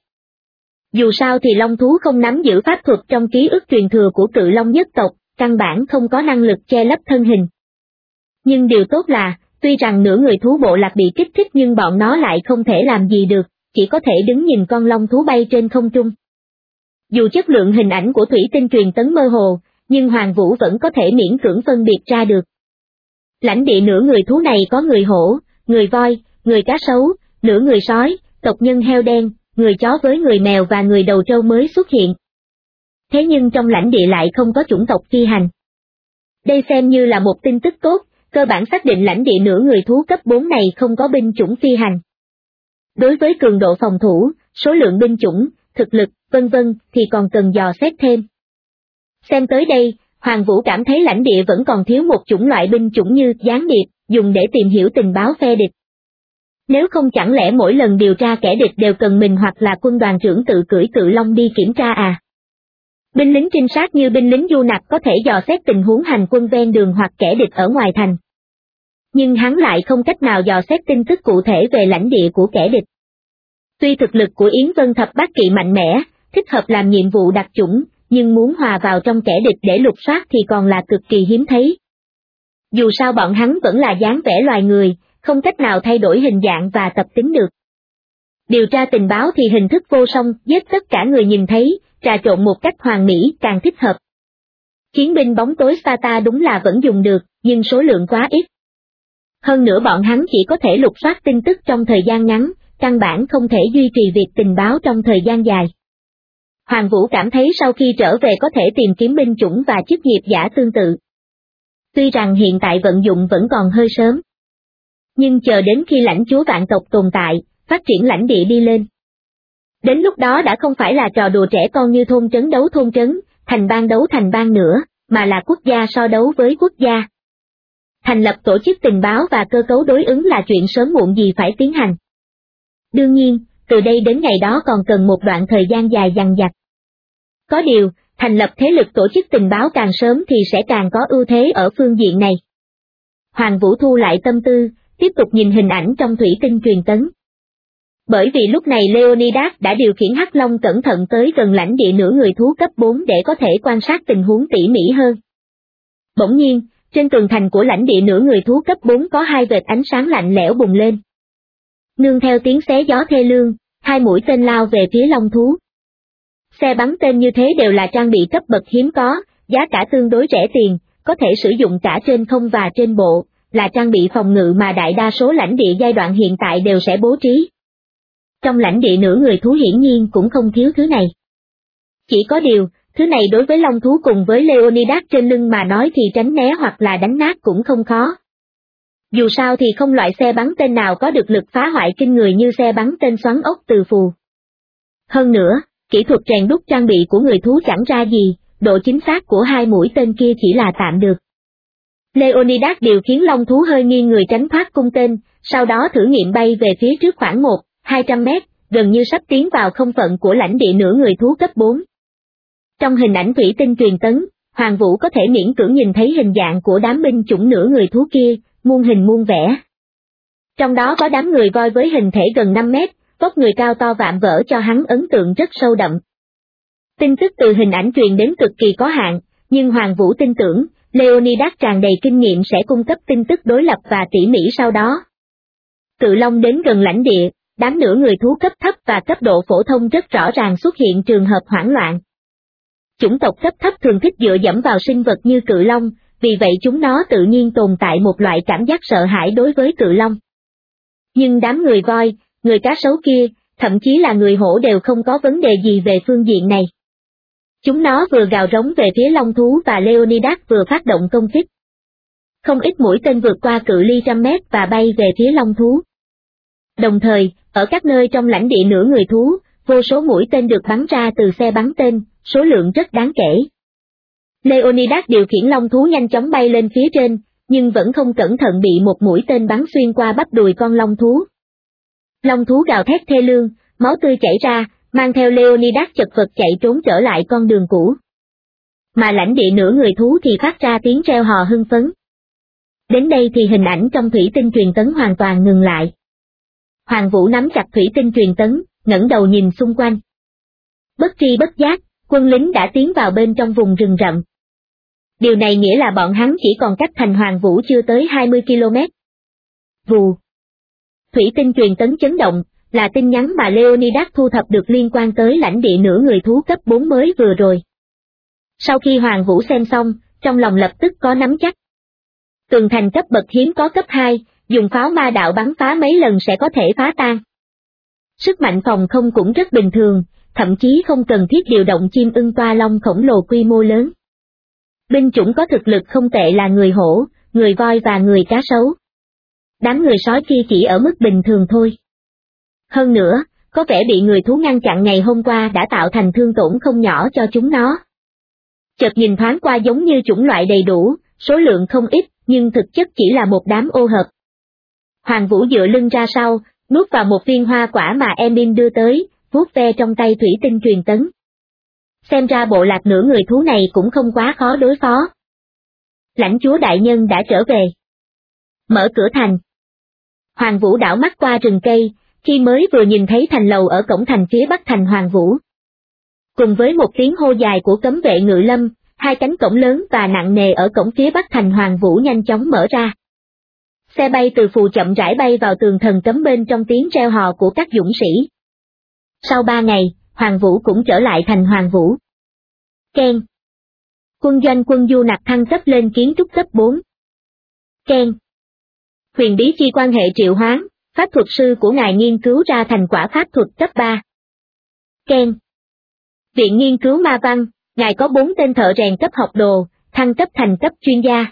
Dù sao thì long thú không nắm giữ pháp thuật trong ký ức truyền thừa của cự long nhất tộc, căn bản không có năng lực che lấp thân hình. Nhưng điều tốt là, tuy rằng nửa người thú bộ lạc bị kích thích nhưng bọn nó lại không thể làm gì được, chỉ có thể đứng nhìn con long thú bay trên không trung. Dù chất lượng hình ảnh của thủy tinh truyền tấn mơ hồ, nhưng Hoàng Vũ vẫn có thể miễn cưỡng phân biệt ra được. Lãnh địa nửa người thú này có người hổ, người voi, người cá sấu, nửa người sói, tộc nhân heo đen, người chó với người mèo và người đầu trâu mới xuất hiện. Thế nhưng trong lãnh địa lại không có chủng tộc phi hành. Đây xem như là một tin tức tốt, cơ bản xác định lãnh địa nửa người thú cấp 4 này không có binh chủng phi hành. Đối với cường độ phòng thủ, số lượng binh chủng, thực lực, vân vân thì còn cần dò xét thêm. Xem tới đây, Hoàng Vũ cảm thấy lãnh địa vẫn còn thiếu một chủng loại binh chủng như gián điệp, dùng để tìm hiểu tình báo phe địch. Nếu không chẳng lẽ mỗi lần điều tra kẻ địch đều cần mình hoặc là quân đoàn trưởng tự cưỡi cự long đi kiểm tra à? Binh lính trinh sát như binh lính du nạp có thể dò xét tình huống hành quân ven đường hoặc kẻ địch ở ngoài thành. Nhưng hắn lại không cách nào dò xét tin tức cụ thể về lãnh địa của kẻ địch. Tuy thực lực của Yến Vân Thập Bát Kỵ mạnh mẽ, thích hợp làm nhiệm vụ đặc chủng, nhưng muốn hòa vào trong kẻ địch để lục soát thì còn là cực kỳ hiếm thấy. Dù sao bọn hắn vẫn là dáng vẻ loài người, không cách nào thay đổi hình dạng và tập tính được. Điều tra tình báo thì hình thức vô song, giết tất cả người nhìn thấy, trà trộn một cách hoàn mỹ càng thích hợp. Chiến binh bóng tối Sparta đúng là vẫn dùng được, nhưng số lượng quá ít. Hơn nữa bọn hắn chỉ có thể lục soát tin tức trong thời gian ngắn, căn bản không thể duy trì việc tình báo trong thời gian dài. Hoàng Vũ cảm thấy sau khi trở về có thể tìm kiếm binh chủng và chức nghiệp giả tương tự. Tuy rằng hiện tại vận dụng vẫn còn hơi sớm. Nhưng chờ đến khi lãnh chúa vạn tộc tồn tại, phát triển lãnh địa đi lên. Đến lúc đó đã không phải là trò đùa trẻ con như thôn trấn đấu thôn trấn, thành bang đấu thành bang nữa, mà là quốc gia so đấu với quốc gia. Thành lập tổ chức tình báo và cơ cấu đối ứng là chuyện sớm muộn gì phải tiến hành. Đương nhiên, từ đây đến ngày đó còn cần một đoạn thời gian dài dằng dặc. Có điều, thành lập thế lực tổ chức tình báo càng sớm thì sẽ càng có ưu thế ở phương diện này. Hoàng Vũ thu lại tâm tư, tiếp tục nhìn hình ảnh trong thủy tinh truyền tấn. Bởi vì lúc này Leonidas đã điều khiển Hắc Long cẩn thận tới gần lãnh địa nửa người thú cấp 4 để có thể quan sát tình huống tỉ mỉ hơn. Bỗng nhiên, trên tường thành của lãnh địa nửa người thú cấp 4 có hai vệt ánh sáng lạnh lẽo bùng lên. Nương theo tiếng xé gió thê lương, hai mũi tên lao về phía long thú. Xe bắn tên như thế đều là trang bị cấp bậc hiếm có, giá cả tương đối rẻ tiền, có thể sử dụng cả trên không và trên bộ, là trang bị phòng ngự mà đại đa số lãnh địa giai đoạn hiện tại đều sẽ bố trí. Trong lãnh địa nửa người thú hiển nhiên cũng không thiếu thứ này. Chỉ có điều, thứ này đối với long thú cùng với Leonidas trên lưng mà nói thì tránh né hoặc là đánh nát cũng không khó. Dù sao thì không loại xe bắn tên nào có được lực phá hoại kinh người như xe bắn tên xoắn ốc từ phù. Hơn nữa, kỹ thuật rèn đúc trang bị của người thú chẳng ra gì, độ chính xác của hai mũi tên kia chỉ là tạm được. Leonidas điều khiến long thú hơi nghiêng người tránh thoát cung tên, sau đó thử nghiệm bay về phía trước khoảng 100-200 mét, gần như sắp tiến vào không phận của lãnh địa nửa người thú cấp 4. Trong hình ảnh thủy tinh truyền tấn, Hoàng Vũ có thể miễn cưỡng nhìn thấy hình dạng của đám binh chủng nửa người thú kia, muôn hình muôn vẻ. Trong đó có đám người voi với hình thể gần 5 mét, vóc người cao to vạm vỡ cho hắn ấn tượng rất sâu đậm. Tin tức từ hình ảnh truyền đến cực kỳ có hạn, nhưng Hoàng Vũ tin tưởng, Leonidas tràn đầy kinh nghiệm sẽ cung cấp tin tức đối lập và tỉ mỉ sau đó. Cự Long đến gần lãnh địa, đám nửa người thú cấp thấp và cấp độ phổ thông rất rõ ràng xuất hiện trường hợp hoảng loạn. Chủng tộc cấp thấp thường thích dựa dẫm vào sinh vật như Cự Long, vì vậy chúng nó tự nhiên tồn tại một loại cảm giác sợ hãi đối với Cự Long. Nhưng đám người voi, người cá sấu kia, thậm chí là người hổ đều không có vấn đề gì về phương diện này. Chúng nó vừa gào rống về phía long thú và Leonidas vừa phát động công kích. Không ít mũi tên vượt qua cự ly 100 mét và bay về phía long thú. Đồng thời, ở các nơi trong lãnh địa nửa người thú, vô số mũi tên được bắn ra từ xe bắn tên, số lượng rất đáng kể. Leonidas điều khiển long thú nhanh chóng bay lên phía trên, nhưng vẫn không cẩn thận bị một mũi tên bắn xuyên qua bắp đùi con long thú. Long thú gào thét thê lương, máu tươi chảy ra, mang theo Leonidas chật vật chạy trốn trở lại con đường cũ. Mà lãnh địa nửa người thú thì phát ra tiếng reo hò hưng phấn. Đến đây thì hình ảnh trong thủy tinh truyền tấn hoàn toàn ngừng lại. Hoàng Vũ nắm chặt thủy tinh truyền tấn, ngẩng đầu nhìn xung quanh. Bất tri bất giác, quân lính đã tiến vào bên trong vùng rừng rậm. Điều này nghĩa là bọn hắn chỉ còn cách thành Hoàng Vũ chưa tới 20 km. Vù. Thủy tinh truyền tấn chấn động, là tin nhắn mà Leonidas thu thập được liên quan tới lãnh địa nửa người thú cấp 4 mới vừa rồi. Sau khi Hoàng Vũ xem xong, trong lòng lập tức có nắm chắc. Tường thành cấp bậc hiếm có cấp 2, dùng pháo ma đạo bắn phá mấy lần sẽ có thể phá tan. Sức mạnh phòng không cũng rất bình thường, thậm chí không cần thiết điều động chim ưng toa long khổng lồ quy mô lớn. Binh chủng có thực lực không tệ là người hổ, người voi và người cá sấu. Đám người sói kia chỉ ở mức bình thường thôi. Hơn nữa, có vẻ bị người thú ngăn chặn ngày hôm qua đã tạo thành thương tổn không nhỏ cho chúng nó. Chợt nhìn thoáng qua giống như chủng loại đầy đủ, số lượng không ít, nhưng thực chất chỉ là một đám ô hợp. Hoàng Vũ dựa lưng ra sau, nuốt vào một viên hoa quả mà Emin đưa tới, vuốt ve trong tay thủy tinh truyền tấn. Xem ra bộ lạc nửa người thú này cũng không quá khó đối phó. Lãnh chúa đại nhân đã trở về. Mở cửa thành. Hoàng Vũ đảo mắt qua rừng cây, khi mới vừa nhìn thấy thành lầu ở cổng thành phía bắc thành Hoàng Vũ. Cùng với một tiếng hô dài của cấm vệ ngự lâm, hai cánh cổng lớn và nặng nề ở cổng phía bắc thành Hoàng Vũ nhanh chóng mở ra. Xe bay từ phù chậm rãi bay vào tường thần cấm bên trong tiếng reo hò của các dũng sĩ. Sau 3 ngày, Hoàng Vũ cũng trở lại thành Hoàng Vũ. Ken. Quân doanh quân du nặc thăng cấp lên kiến trúc cấp 4. Ken. Huyền bí chi quan hệ triệu hoán, pháp thuật sư của ngài nghiên cứu ra thành quả pháp thuật cấp 3. Ken. Viện nghiên cứu ma văn, ngài có 4 tên thợ rèn cấp học đồ, thăng cấp thành cấp chuyên gia.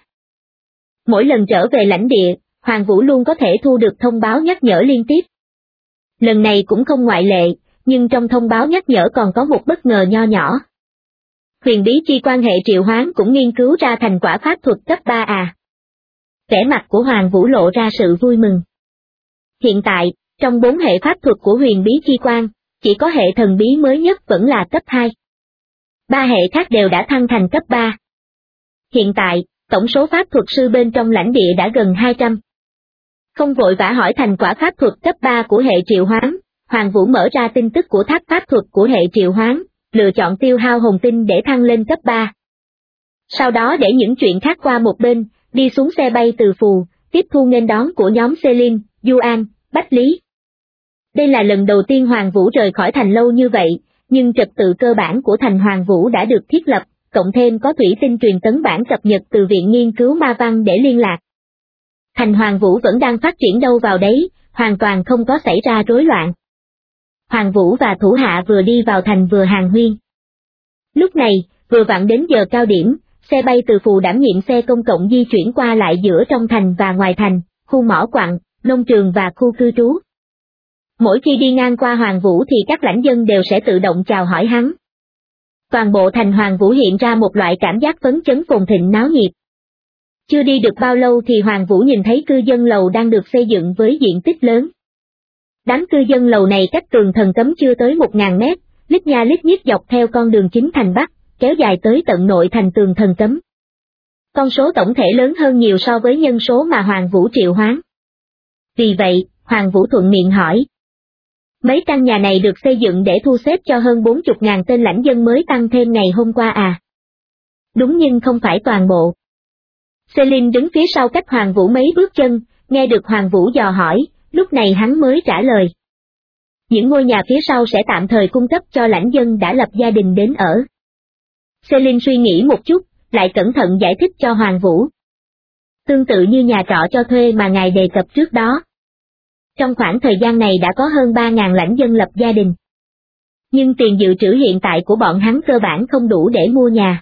Mỗi lần trở về lãnh địa, Hoàng Vũ luôn có thể thu được thông báo nhắc nhở liên tiếp. Lần này cũng không ngoại lệ, nhưng trong thông báo nhắc nhở còn có một bất ngờ nho nhỏ. Huyền bí chi quan hệ triệu hoán cũng nghiên cứu ra thành quả pháp thuật cấp 3 à. Vẻ mặt của Hoàng Vũ lộ ra sự vui mừng. Hiện tại, trong 4 hệ pháp thuật của huyền bí chi quan, chỉ có hệ thần bí mới nhất vẫn là cấp 2. 3 hệ khác đều đã thăng thành cấp 3. Hiện tại, tổng số pháp thuật sư bên trong lãnh địa đã gần 200. Không vội vã hỏi thành quả pháp thuật cấp 3 của hệ triệu hoán, Hoàng Vũ mở ra tin tức của tháp pháp thuật của hệ triệu hoán, lựa chọn tiêu hao hồn tinh để thăng lên cấp 3. Sau đó để những chuyện khác qua một bên, đi xuống xe bay từ phù, tiếp thu nghênh đón của nhóm Celine, Yuan, Bách Lý. Đây là lần đầu tiên Hoàng Vũ rời khỏi thành lâu như vậy, nhưng trật tự cơ bản của thành Hoàng Vũ đã được thiết lập, cộng thêm có thủy tinh truyền tấn bản cập nhật từ Viện Nghiên cứu Ma Văn để liên lạc. Thành Hoàng Vũ vẫn đang phát triển đâu vào đấy, hoàn toàn không có xảy ra rối loạn. Hoàng Vũ và thủ hạ vừa đi vào thành vừa hàn huyên. Lúc này, vừa vặn đến giờ cao điểm, xe bay từ phù đảm nhiệm xe công cộng di chuyển qua lại giữa trong thành và ngoài thành, khu mỏ quặng, nông trường và khu cư trú. Mỗi khi đi ngang qua Hoàng Vũ thì các lãnh dân đều sẽ tự động chào hỏi hắn. Toàn bộ thành Hoàng Vũ hiện ra một loại cảm giác phấn chấn phồn thịnh náo nhiệt. Chưa đi được bao lâu thì Hoàng Vũ nhìn thấy cư dân lầu đang được xây dựng với diện tích lớn. Đám cư dân lầu này cách tường thần cấm chưa tới 1000 mét, lít nha lít nhít dọc theo con đường chính thành Bắc, kéo dài tới tận nội thành tường thần cấm. Con số tổng thể lớn hơn nhiều so với nhân số mà Hoàng Vũ triệu hoán. Vì vậy, Hoàng Vũ thuận miệng hỏi. Mấy căn nhà này được xây dựng để thu xếp cho hơn 40.000 tên lãnh dân mới tăng thêm ngày hôm qua à? Đúng nhưng không phải toàn bộ. Celine đứng phía sau cách Hoàng Vũ mấy bước chân, nghe được Hoàng Vũ dò hỏi, lúc này hắn mới trả lời. Những ngôi nhà phía sau sẽ tạm thời cung cấp cho lãnh dân đã lập gia đình đến ở. Celine suy nghĩ một chút, lại cẩn thận giải thích cho Hoàng Vũ. Tương tự như nhà trọ cho thuê mà ngài đề cập trước đó. Trong khoảng thời gian này đã có hơn 3.000 lãnh dân lập gia đình. Nhưng tiền dự trữ hiện tại của bọn hắn cơ bản không đủ để mua nhà.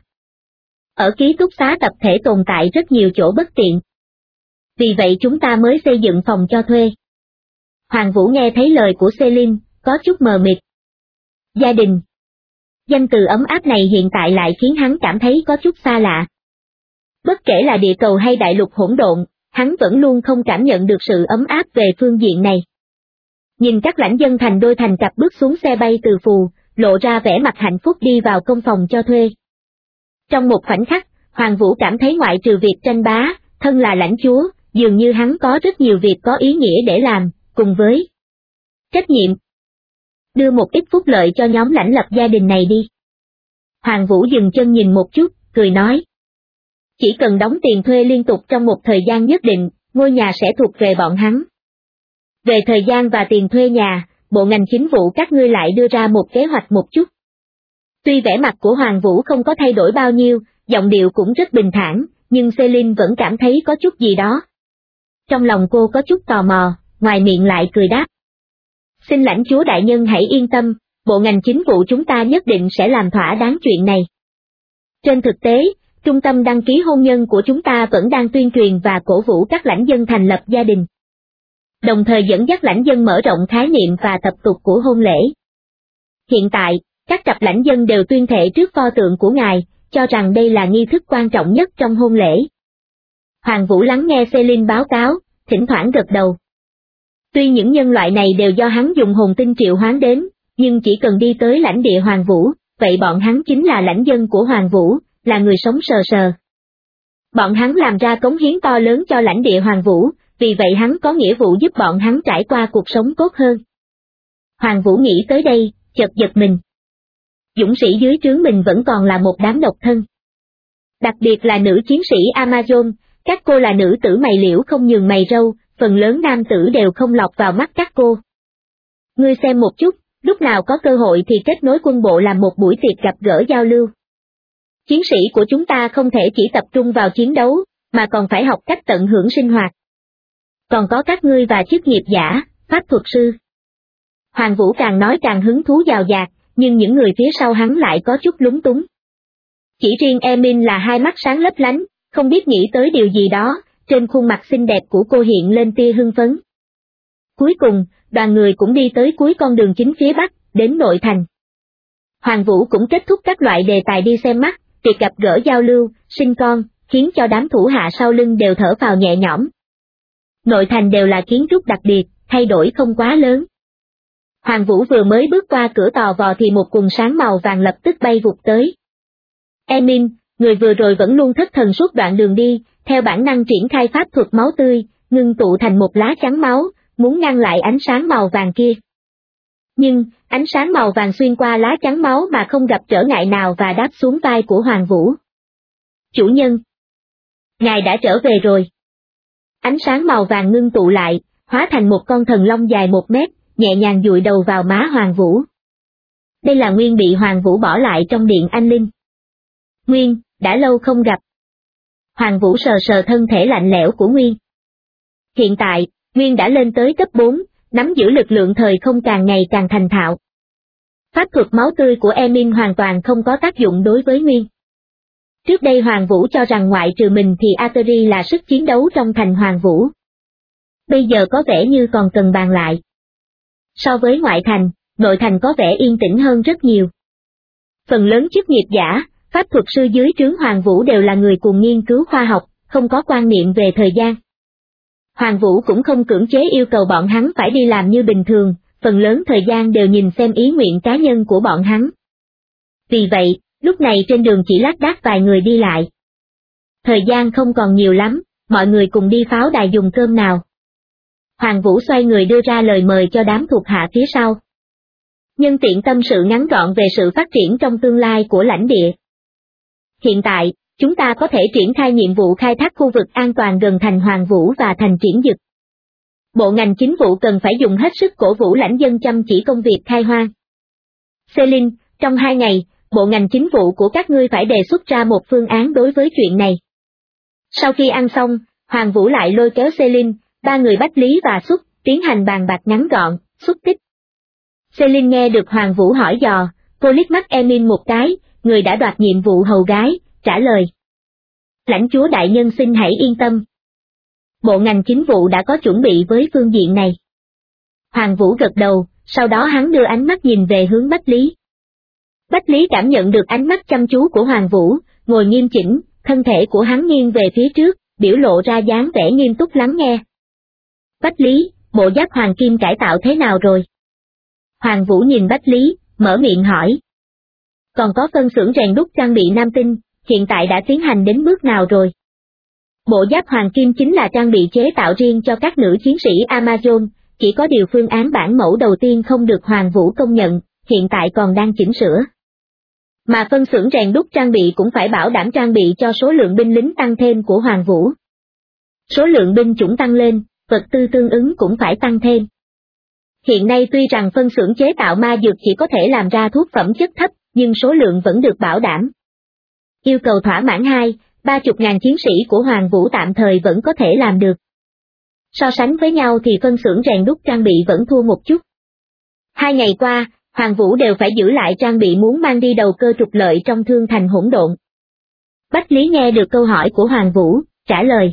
Ở ký túc xá tập thể tồn tại rất nhiều chỗ bất tiện. Vì vậy chúng ta mới xây dựng phòng cho thuê. Hoàng Vũ nghe thấy lời của Celine, có chút mờ mịt. Gia đình. Danh từ ấm áp này hiện tại lại khiến hắn cảm thấy có chút xa lạ. Bất kể là địa cầu hay đại lục hỗn độn, hắn vẫn luôn không cảm nhận được sự ấm áp về phương diện này. Nhìn các lãnh dân thành đôi thành cặp bước xuống xe bay từ phù, lộ ra vẻ mặt hạnh phúc đi vào công phòng cho thuê. Trong một khoảnh khắc, Hoàng Vũ cảm thấy ngoại trừ việc tranh bá, thân là lãnh chúa, dường như hắn có rất nhiều việc có ý nghĩa để làm, cùng với trách nhiệm. Đưa một ít phúc lợi cho nhóm lãnh lập gia đình này đi. Hoàng Vũ dừng chân nhìn một chút, cười nói. Chỉ cần đóng tiền thuê liên tục trong một thời gian nhất định, ngôi nhà sẽ thuộc về bọn hắn. Về thời gian và tiền thuê nhà, bộ ngành chính vụ các ngươi lại đưa ra một kế hoạch một chút. Tuy vẻ mặt của Hoàng Vũ không có thay đổi bao nhiêu, giọng điệu cũng rất bình thản, nhưng Celine vẫn cảm thấy có chút gì đó. Trong lòng cô có chút tò mò, ngoài miệng lại cười đáp. Xin lãnh chúa đại nhân hãy yên tâm, bộ ngành chính vụ chúng ta nhất định sẽ làm thỏa đáng chuyện này. Trên thực tế, trung tâm đăng ký hôn nhân của chúng ta vẫn đang tuyên truyền và cổ vũ các lãnh dân thành lập gia đình. Đồng thời dẫn dắt lãnh dân mở rộng khái niệm và tập tục của hôn lễ. Hiện tại, các cặp lãnh dân đều tuyên thệ trước pho tượng của ngài, cho rằng đây là nghi thức quan trọng nhất trong hôn lễ. Hoàng Vũ lắng nghe Celine báo cáo, thỉnh thoảng gật đầu. Tuy những nhân loại này đều do hắn dùng hồn tinh triệu hoán đến, nhưng chỉ cần đi tới lãnh địa Hoàng Vũ, vậy bọn hắn chính là lãnh dân của Hoàng Vũ, là người sống sờ sờ. Bọn hắn làm ra cống hiến to lớn cho lãnh địa Hoàng Vũ, vì vậy hắn có nghĩa vụ giúp bọn hắn trải qua cuộc sống tốt hơn. Hoàng Vũ nghĩ tới đây, chợt giật mình. Dũng sĩ dưới trướng mình vẫn còn là một đám độc thân. Đặc biệt là nữ chiến sĩ Amazon, Các cô là nữ tử mày liễu không nhường mày râu, phần lớn nam tử đều không lọt vào mắt các cô. Ngươi xem một chút, lúc nào có cơ hội thì kết nối quân bộ làm một buổi tiệc gặp gỡ giao lưu. Chiến sĩ của chúng ta không thể chỉ tập trung vào chiến đấu, mà còn phải học cách tận hưởng sinh hoạt. Còn có các ngươi và chức nghiệp giả, pháp thuật sư. Hoàng Vũ càng nói càng hứng thú dào dạt, nhưng những người phía sau hắn lại có chút lúng túng. Chỉ riêng Emin là hai mắt sáng lấp lánh, không biết nghĩ tới điều gì đó, trên khuôn mặt xinh đẹp của cô hiện lên tia hưng phấn. Cuối cùng, đoàn người cũng đi tới cuối con đường chính phía bắc, đến nội thành. Hoàng Vũ cũng kết thúc các loại đề tài đi xem mắt, tiệc gặp gỡ giao lưu, sinh con, khiến cho đám thủ hạ sau lưng đều thở phào nhẹ nhõm. Nội thành đều là kiến trúc đặc biệt, thay đổi không quá lớn. Hoàng Vũ vừa mới bước qua cửa tò vò thì một quần sáng màu vàng lập tức bay vụt tới. Emin, người vừa rồi vẫn luôn thất thần suốt đoạn đường đi, theo bản năng triển khai pháp thuật máu tươi, ngưng tụ thành một lá chắn máu, muốn ngăn lại ánh sáng màu vàng kia. Nhưng, ánh sáng màu vàng xuyên qua lá chắn máu mà không gặp trở ngại nào và đáp xuống vai của Hoàng Vũ. Chủ nhân! Ngài đã trở về rồi. Ánh sáng màu vàng ngưng tụ lại, hóa thành một con thần long dài 1 mét, nhẹ nhàng dụi đầu vào má Hoàng Vũ. Đây là Nguyên bị Hoàng Vũ bỏ lại trong điện anh linh. Nguyên, đã lâu không gặp. Hoàng Vũ sờ sờ thân thể lạnh lẽo của Nguyên. Hiện tại, Nguyên đã lên tới cấp 4, nắm giữ lực lượng thời không càng ngày càng thành thạo. Pháp thuật máu tươi của Emin hoàn toàn không có tác dụng đối với Nguyên. Trước đây Hoàng Vũ cho rằng ngoại trừ mình thì Ateri là sức chiến đấu trong thành Hoàng Vũ. Bây giờ có vẻ như còn cần bàn lại. So với ngoại thành, nội thành có vẻ yên tĩnh hơn rất nhiều. Phần lớn chức nghiệp giả, pháp thuật sư dưới trướng Hoàng Vũ đều là người cùng nghiên cứu khoa học, không có quan niệm về thời gian. Hoàng Vũ cũng không cưỡng chế yêu cầu bọn hắn phải đi làm như bình thường, phần lớn thời gian đều nhìn xem ý nguyện cá nhân của bọn hắn. Vì vậy, lúc này trên đường chỉ lác đác vài người đi lại. Thời gian không còn nhiều lắm, mọi người cùng đi pháo đài dùng cơm nào. Hoàng Vũ xoay người đưa ra lời mời cho đám thuộc hạ phía sau. Nhân tiện tâm sự ngắn gọn về sự phát triển trong tương lai của lãnh địa. Hiện tại, chúng ta có thể triển khai nhiệm vụ khai thác khu vực an toàn gần thành Hoàng Vũ và thành Triển Dực. Bộ ngành chính vụ cần phải dùng hết sức cổ vũ lãnh dân chăm chỉ công việc khai hoang. Celine, trong 2 ngày, bộ ngành chính vụ của các ngươi phải đề xuất ra một phương án đối với chuyện này. Sau khi ăn xong, Hoàng Vũ lại lôi kéo Celine, 3 người Bách Lý và Xuất, tiến hành bàn bạc ngắn gọn, xúc tích. Celine nghe được Hoàng Vũ hỏi dò, cô liếc mắt Emin một cái, người đã đoạt nhiệm vụ hầu gái, trả lời. Lãnh chúa đại nhân xin hãy yên tâm. Bộ ngành chính vụ đã có chuẩn bị với phương diện này. Hoàng Vũ gật đầu, sau đó hắn đưa ánh mắt nhìn về hướng Bách Lý. Bách Lý cảm nhận được ánh mắt chăm chú của Hoàng Vũ, ngồi nghiêm chỉnh, thân thể của hắn nghiêng về phía trước, biểu lộ ra dáng vẻ nghiêm túc lắng nghe. Bách Lý, bộ giáp hoàng kim cải tạo thế nào rồi? Hoàng Vũ nhìn Bách Lý, mở miệng hỏi. Còn có phân xưởng rèn đúc trang bị nam tinh, hiện tại đã tiến hành đến bước nào rồi? Bộ giáp hoàng kim chính là trang bị chế tạo riêng cho các nữ chiến sĩ Amazon, chỉ có điều phương án bản mẫu đầu tiên không được Hoàng Vũ công nhận, hiện tại còn đang chỉnh sửa. Mà phân xưởng rèn đúc trang bị cũng phải bảo đảm trang bị cho số lượng binh lính tăng thêm của Hoàng Vũ. Số lượng binh chủng tăng lên, vật tư tương ứng cũng phải tăng thêm. Hiện nay tuy rằng phân xưởng chế tạo ma dược chỉ có thể làm ra thuốc phẩm chất thấp, nhưng số lượng vẫn được bảo đảm. Yêu cầu thỏa mãn 30.000 chiến sĩ của Hoàng Vũ tạm thời vẫn có thể làm được. So sánh với nhau thì phân xưởng rèn đúc trang bị vẫn thua một chút. 2 ngày qua, Hoàng Vũ đều phải giữ lại trang bị muốn mang đi đầu cơ trục lợi trong thương thành hỗn độn. Bách Lý nghe được câu hỏi của Hoàng Vũ, trả lời.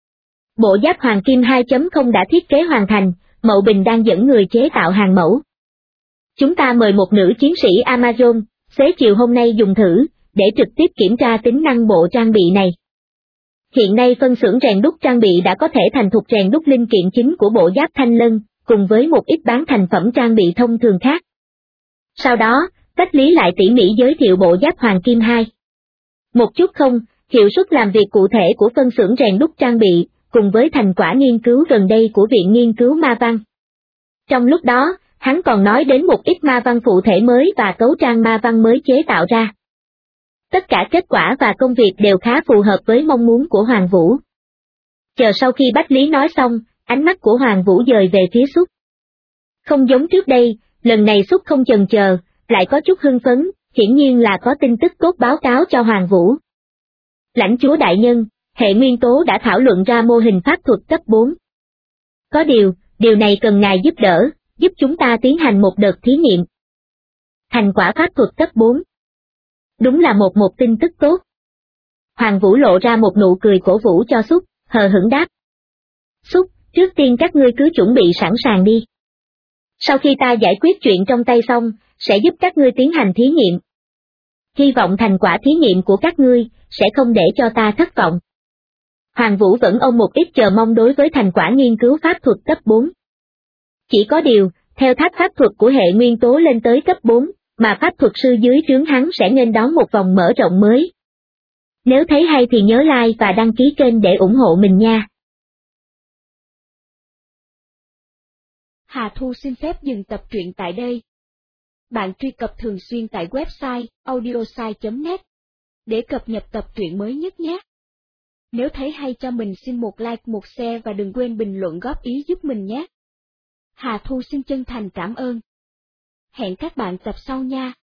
Bộ giáp hoàng kim 2.0 đã thiết kế hoàn thành, Mậu Bình đang dẫn người chế tạo hàng mẫu. Chúng ta mời một nữ chiến sĩ Amazon, xế chiều hôm nay dùng thử, để trực tiếp kiểm tra tính năng bộ trang bị này. Hiện nay phân xưởng rèn đúc trang bị đã có thể thành thục rèn đúc linh kiện chính của bộ giáp thanh lân, cùng với một ít bán thành phẩm trang bị thông thường khác. Sau đó, Bách Lý lại tỉ mỉ giới thiệu bộ giáp hoàng kim 2. Một chút không, hiệu suất làm việc cụ thể của phân xưởng rèn đúc trang bị, cùng với thành quả nghiên cứu gần đây của Viện Nghiên cứu Ma Văn. Trong lúc đó, hắn còn nói đến một ít ma văn phụ thể mới và cấu trang ma văn mới chế tạo ra. Tất cả kết quả và công việc đều khá phù hợp với mong muốn của Hoàng Vũ. Chờ sau khi Bách Lý nói xong, ánh mắt của Hoàng Vũ dời về phía Súc. Không giống trước đây, lần này Súc không chần chờ, lại có chút hưng phấn, hiển nhiên là có tin tức tốt báo cáo cho Hoàng Vũ. Lãnh chúa đại nhân, hệ nguyên tố đã thảo luận ra mô hình pháp thuật cấp 4. Có điều này cần ngài giúp đỡ, giúp chúng ta tiến hành một đợt thí nghiệm. Thành quả pháp thuật cấp 4. Đúng là một tin tức tốt. Hoàng Vũ lộ ra một nụ cười cổ vũ cho Súc, hờ hững đáp. Súc, trước tiên các ngươi cứ chuẩn bị sẵn sàng đi. Sau khi ta giải quyết chuyện trong tay xong, sẽ giúp các ngươi tiến hành thí nghiệm. Hy vọng thành quả thí nghiệm của các ngươi sẽ không để cho ta thất vọng. Hoàng Vũ vẫn ôm một ít chờ mong đối với thành quả nghiên cứu pháp thuật cấp 4. Chỉ có điều, theo tháp pháp thuật của hệ nguyên tố lên tới cấp 4, mà pháp thuật sư dưới trướng hắn sẽ nghênh đón một vòng mở rộng mới. Nếu thấy hay thì nhớ like và đăng ký kênh để ủng hộ mình nha. Hà Thu xin phép dừng tập truyện tại đây. Bạn truy cập thường xuyên tại website audiosai.net để cập nhật tập truyện mới nhất nhé. Nếu thấy hay cho mình xin một like, một share và đừng quên bình luận góp ý giúp mình nhé. Hà Thu xin chân thành cảm ơn. Hẹn các bạn tập sau nha.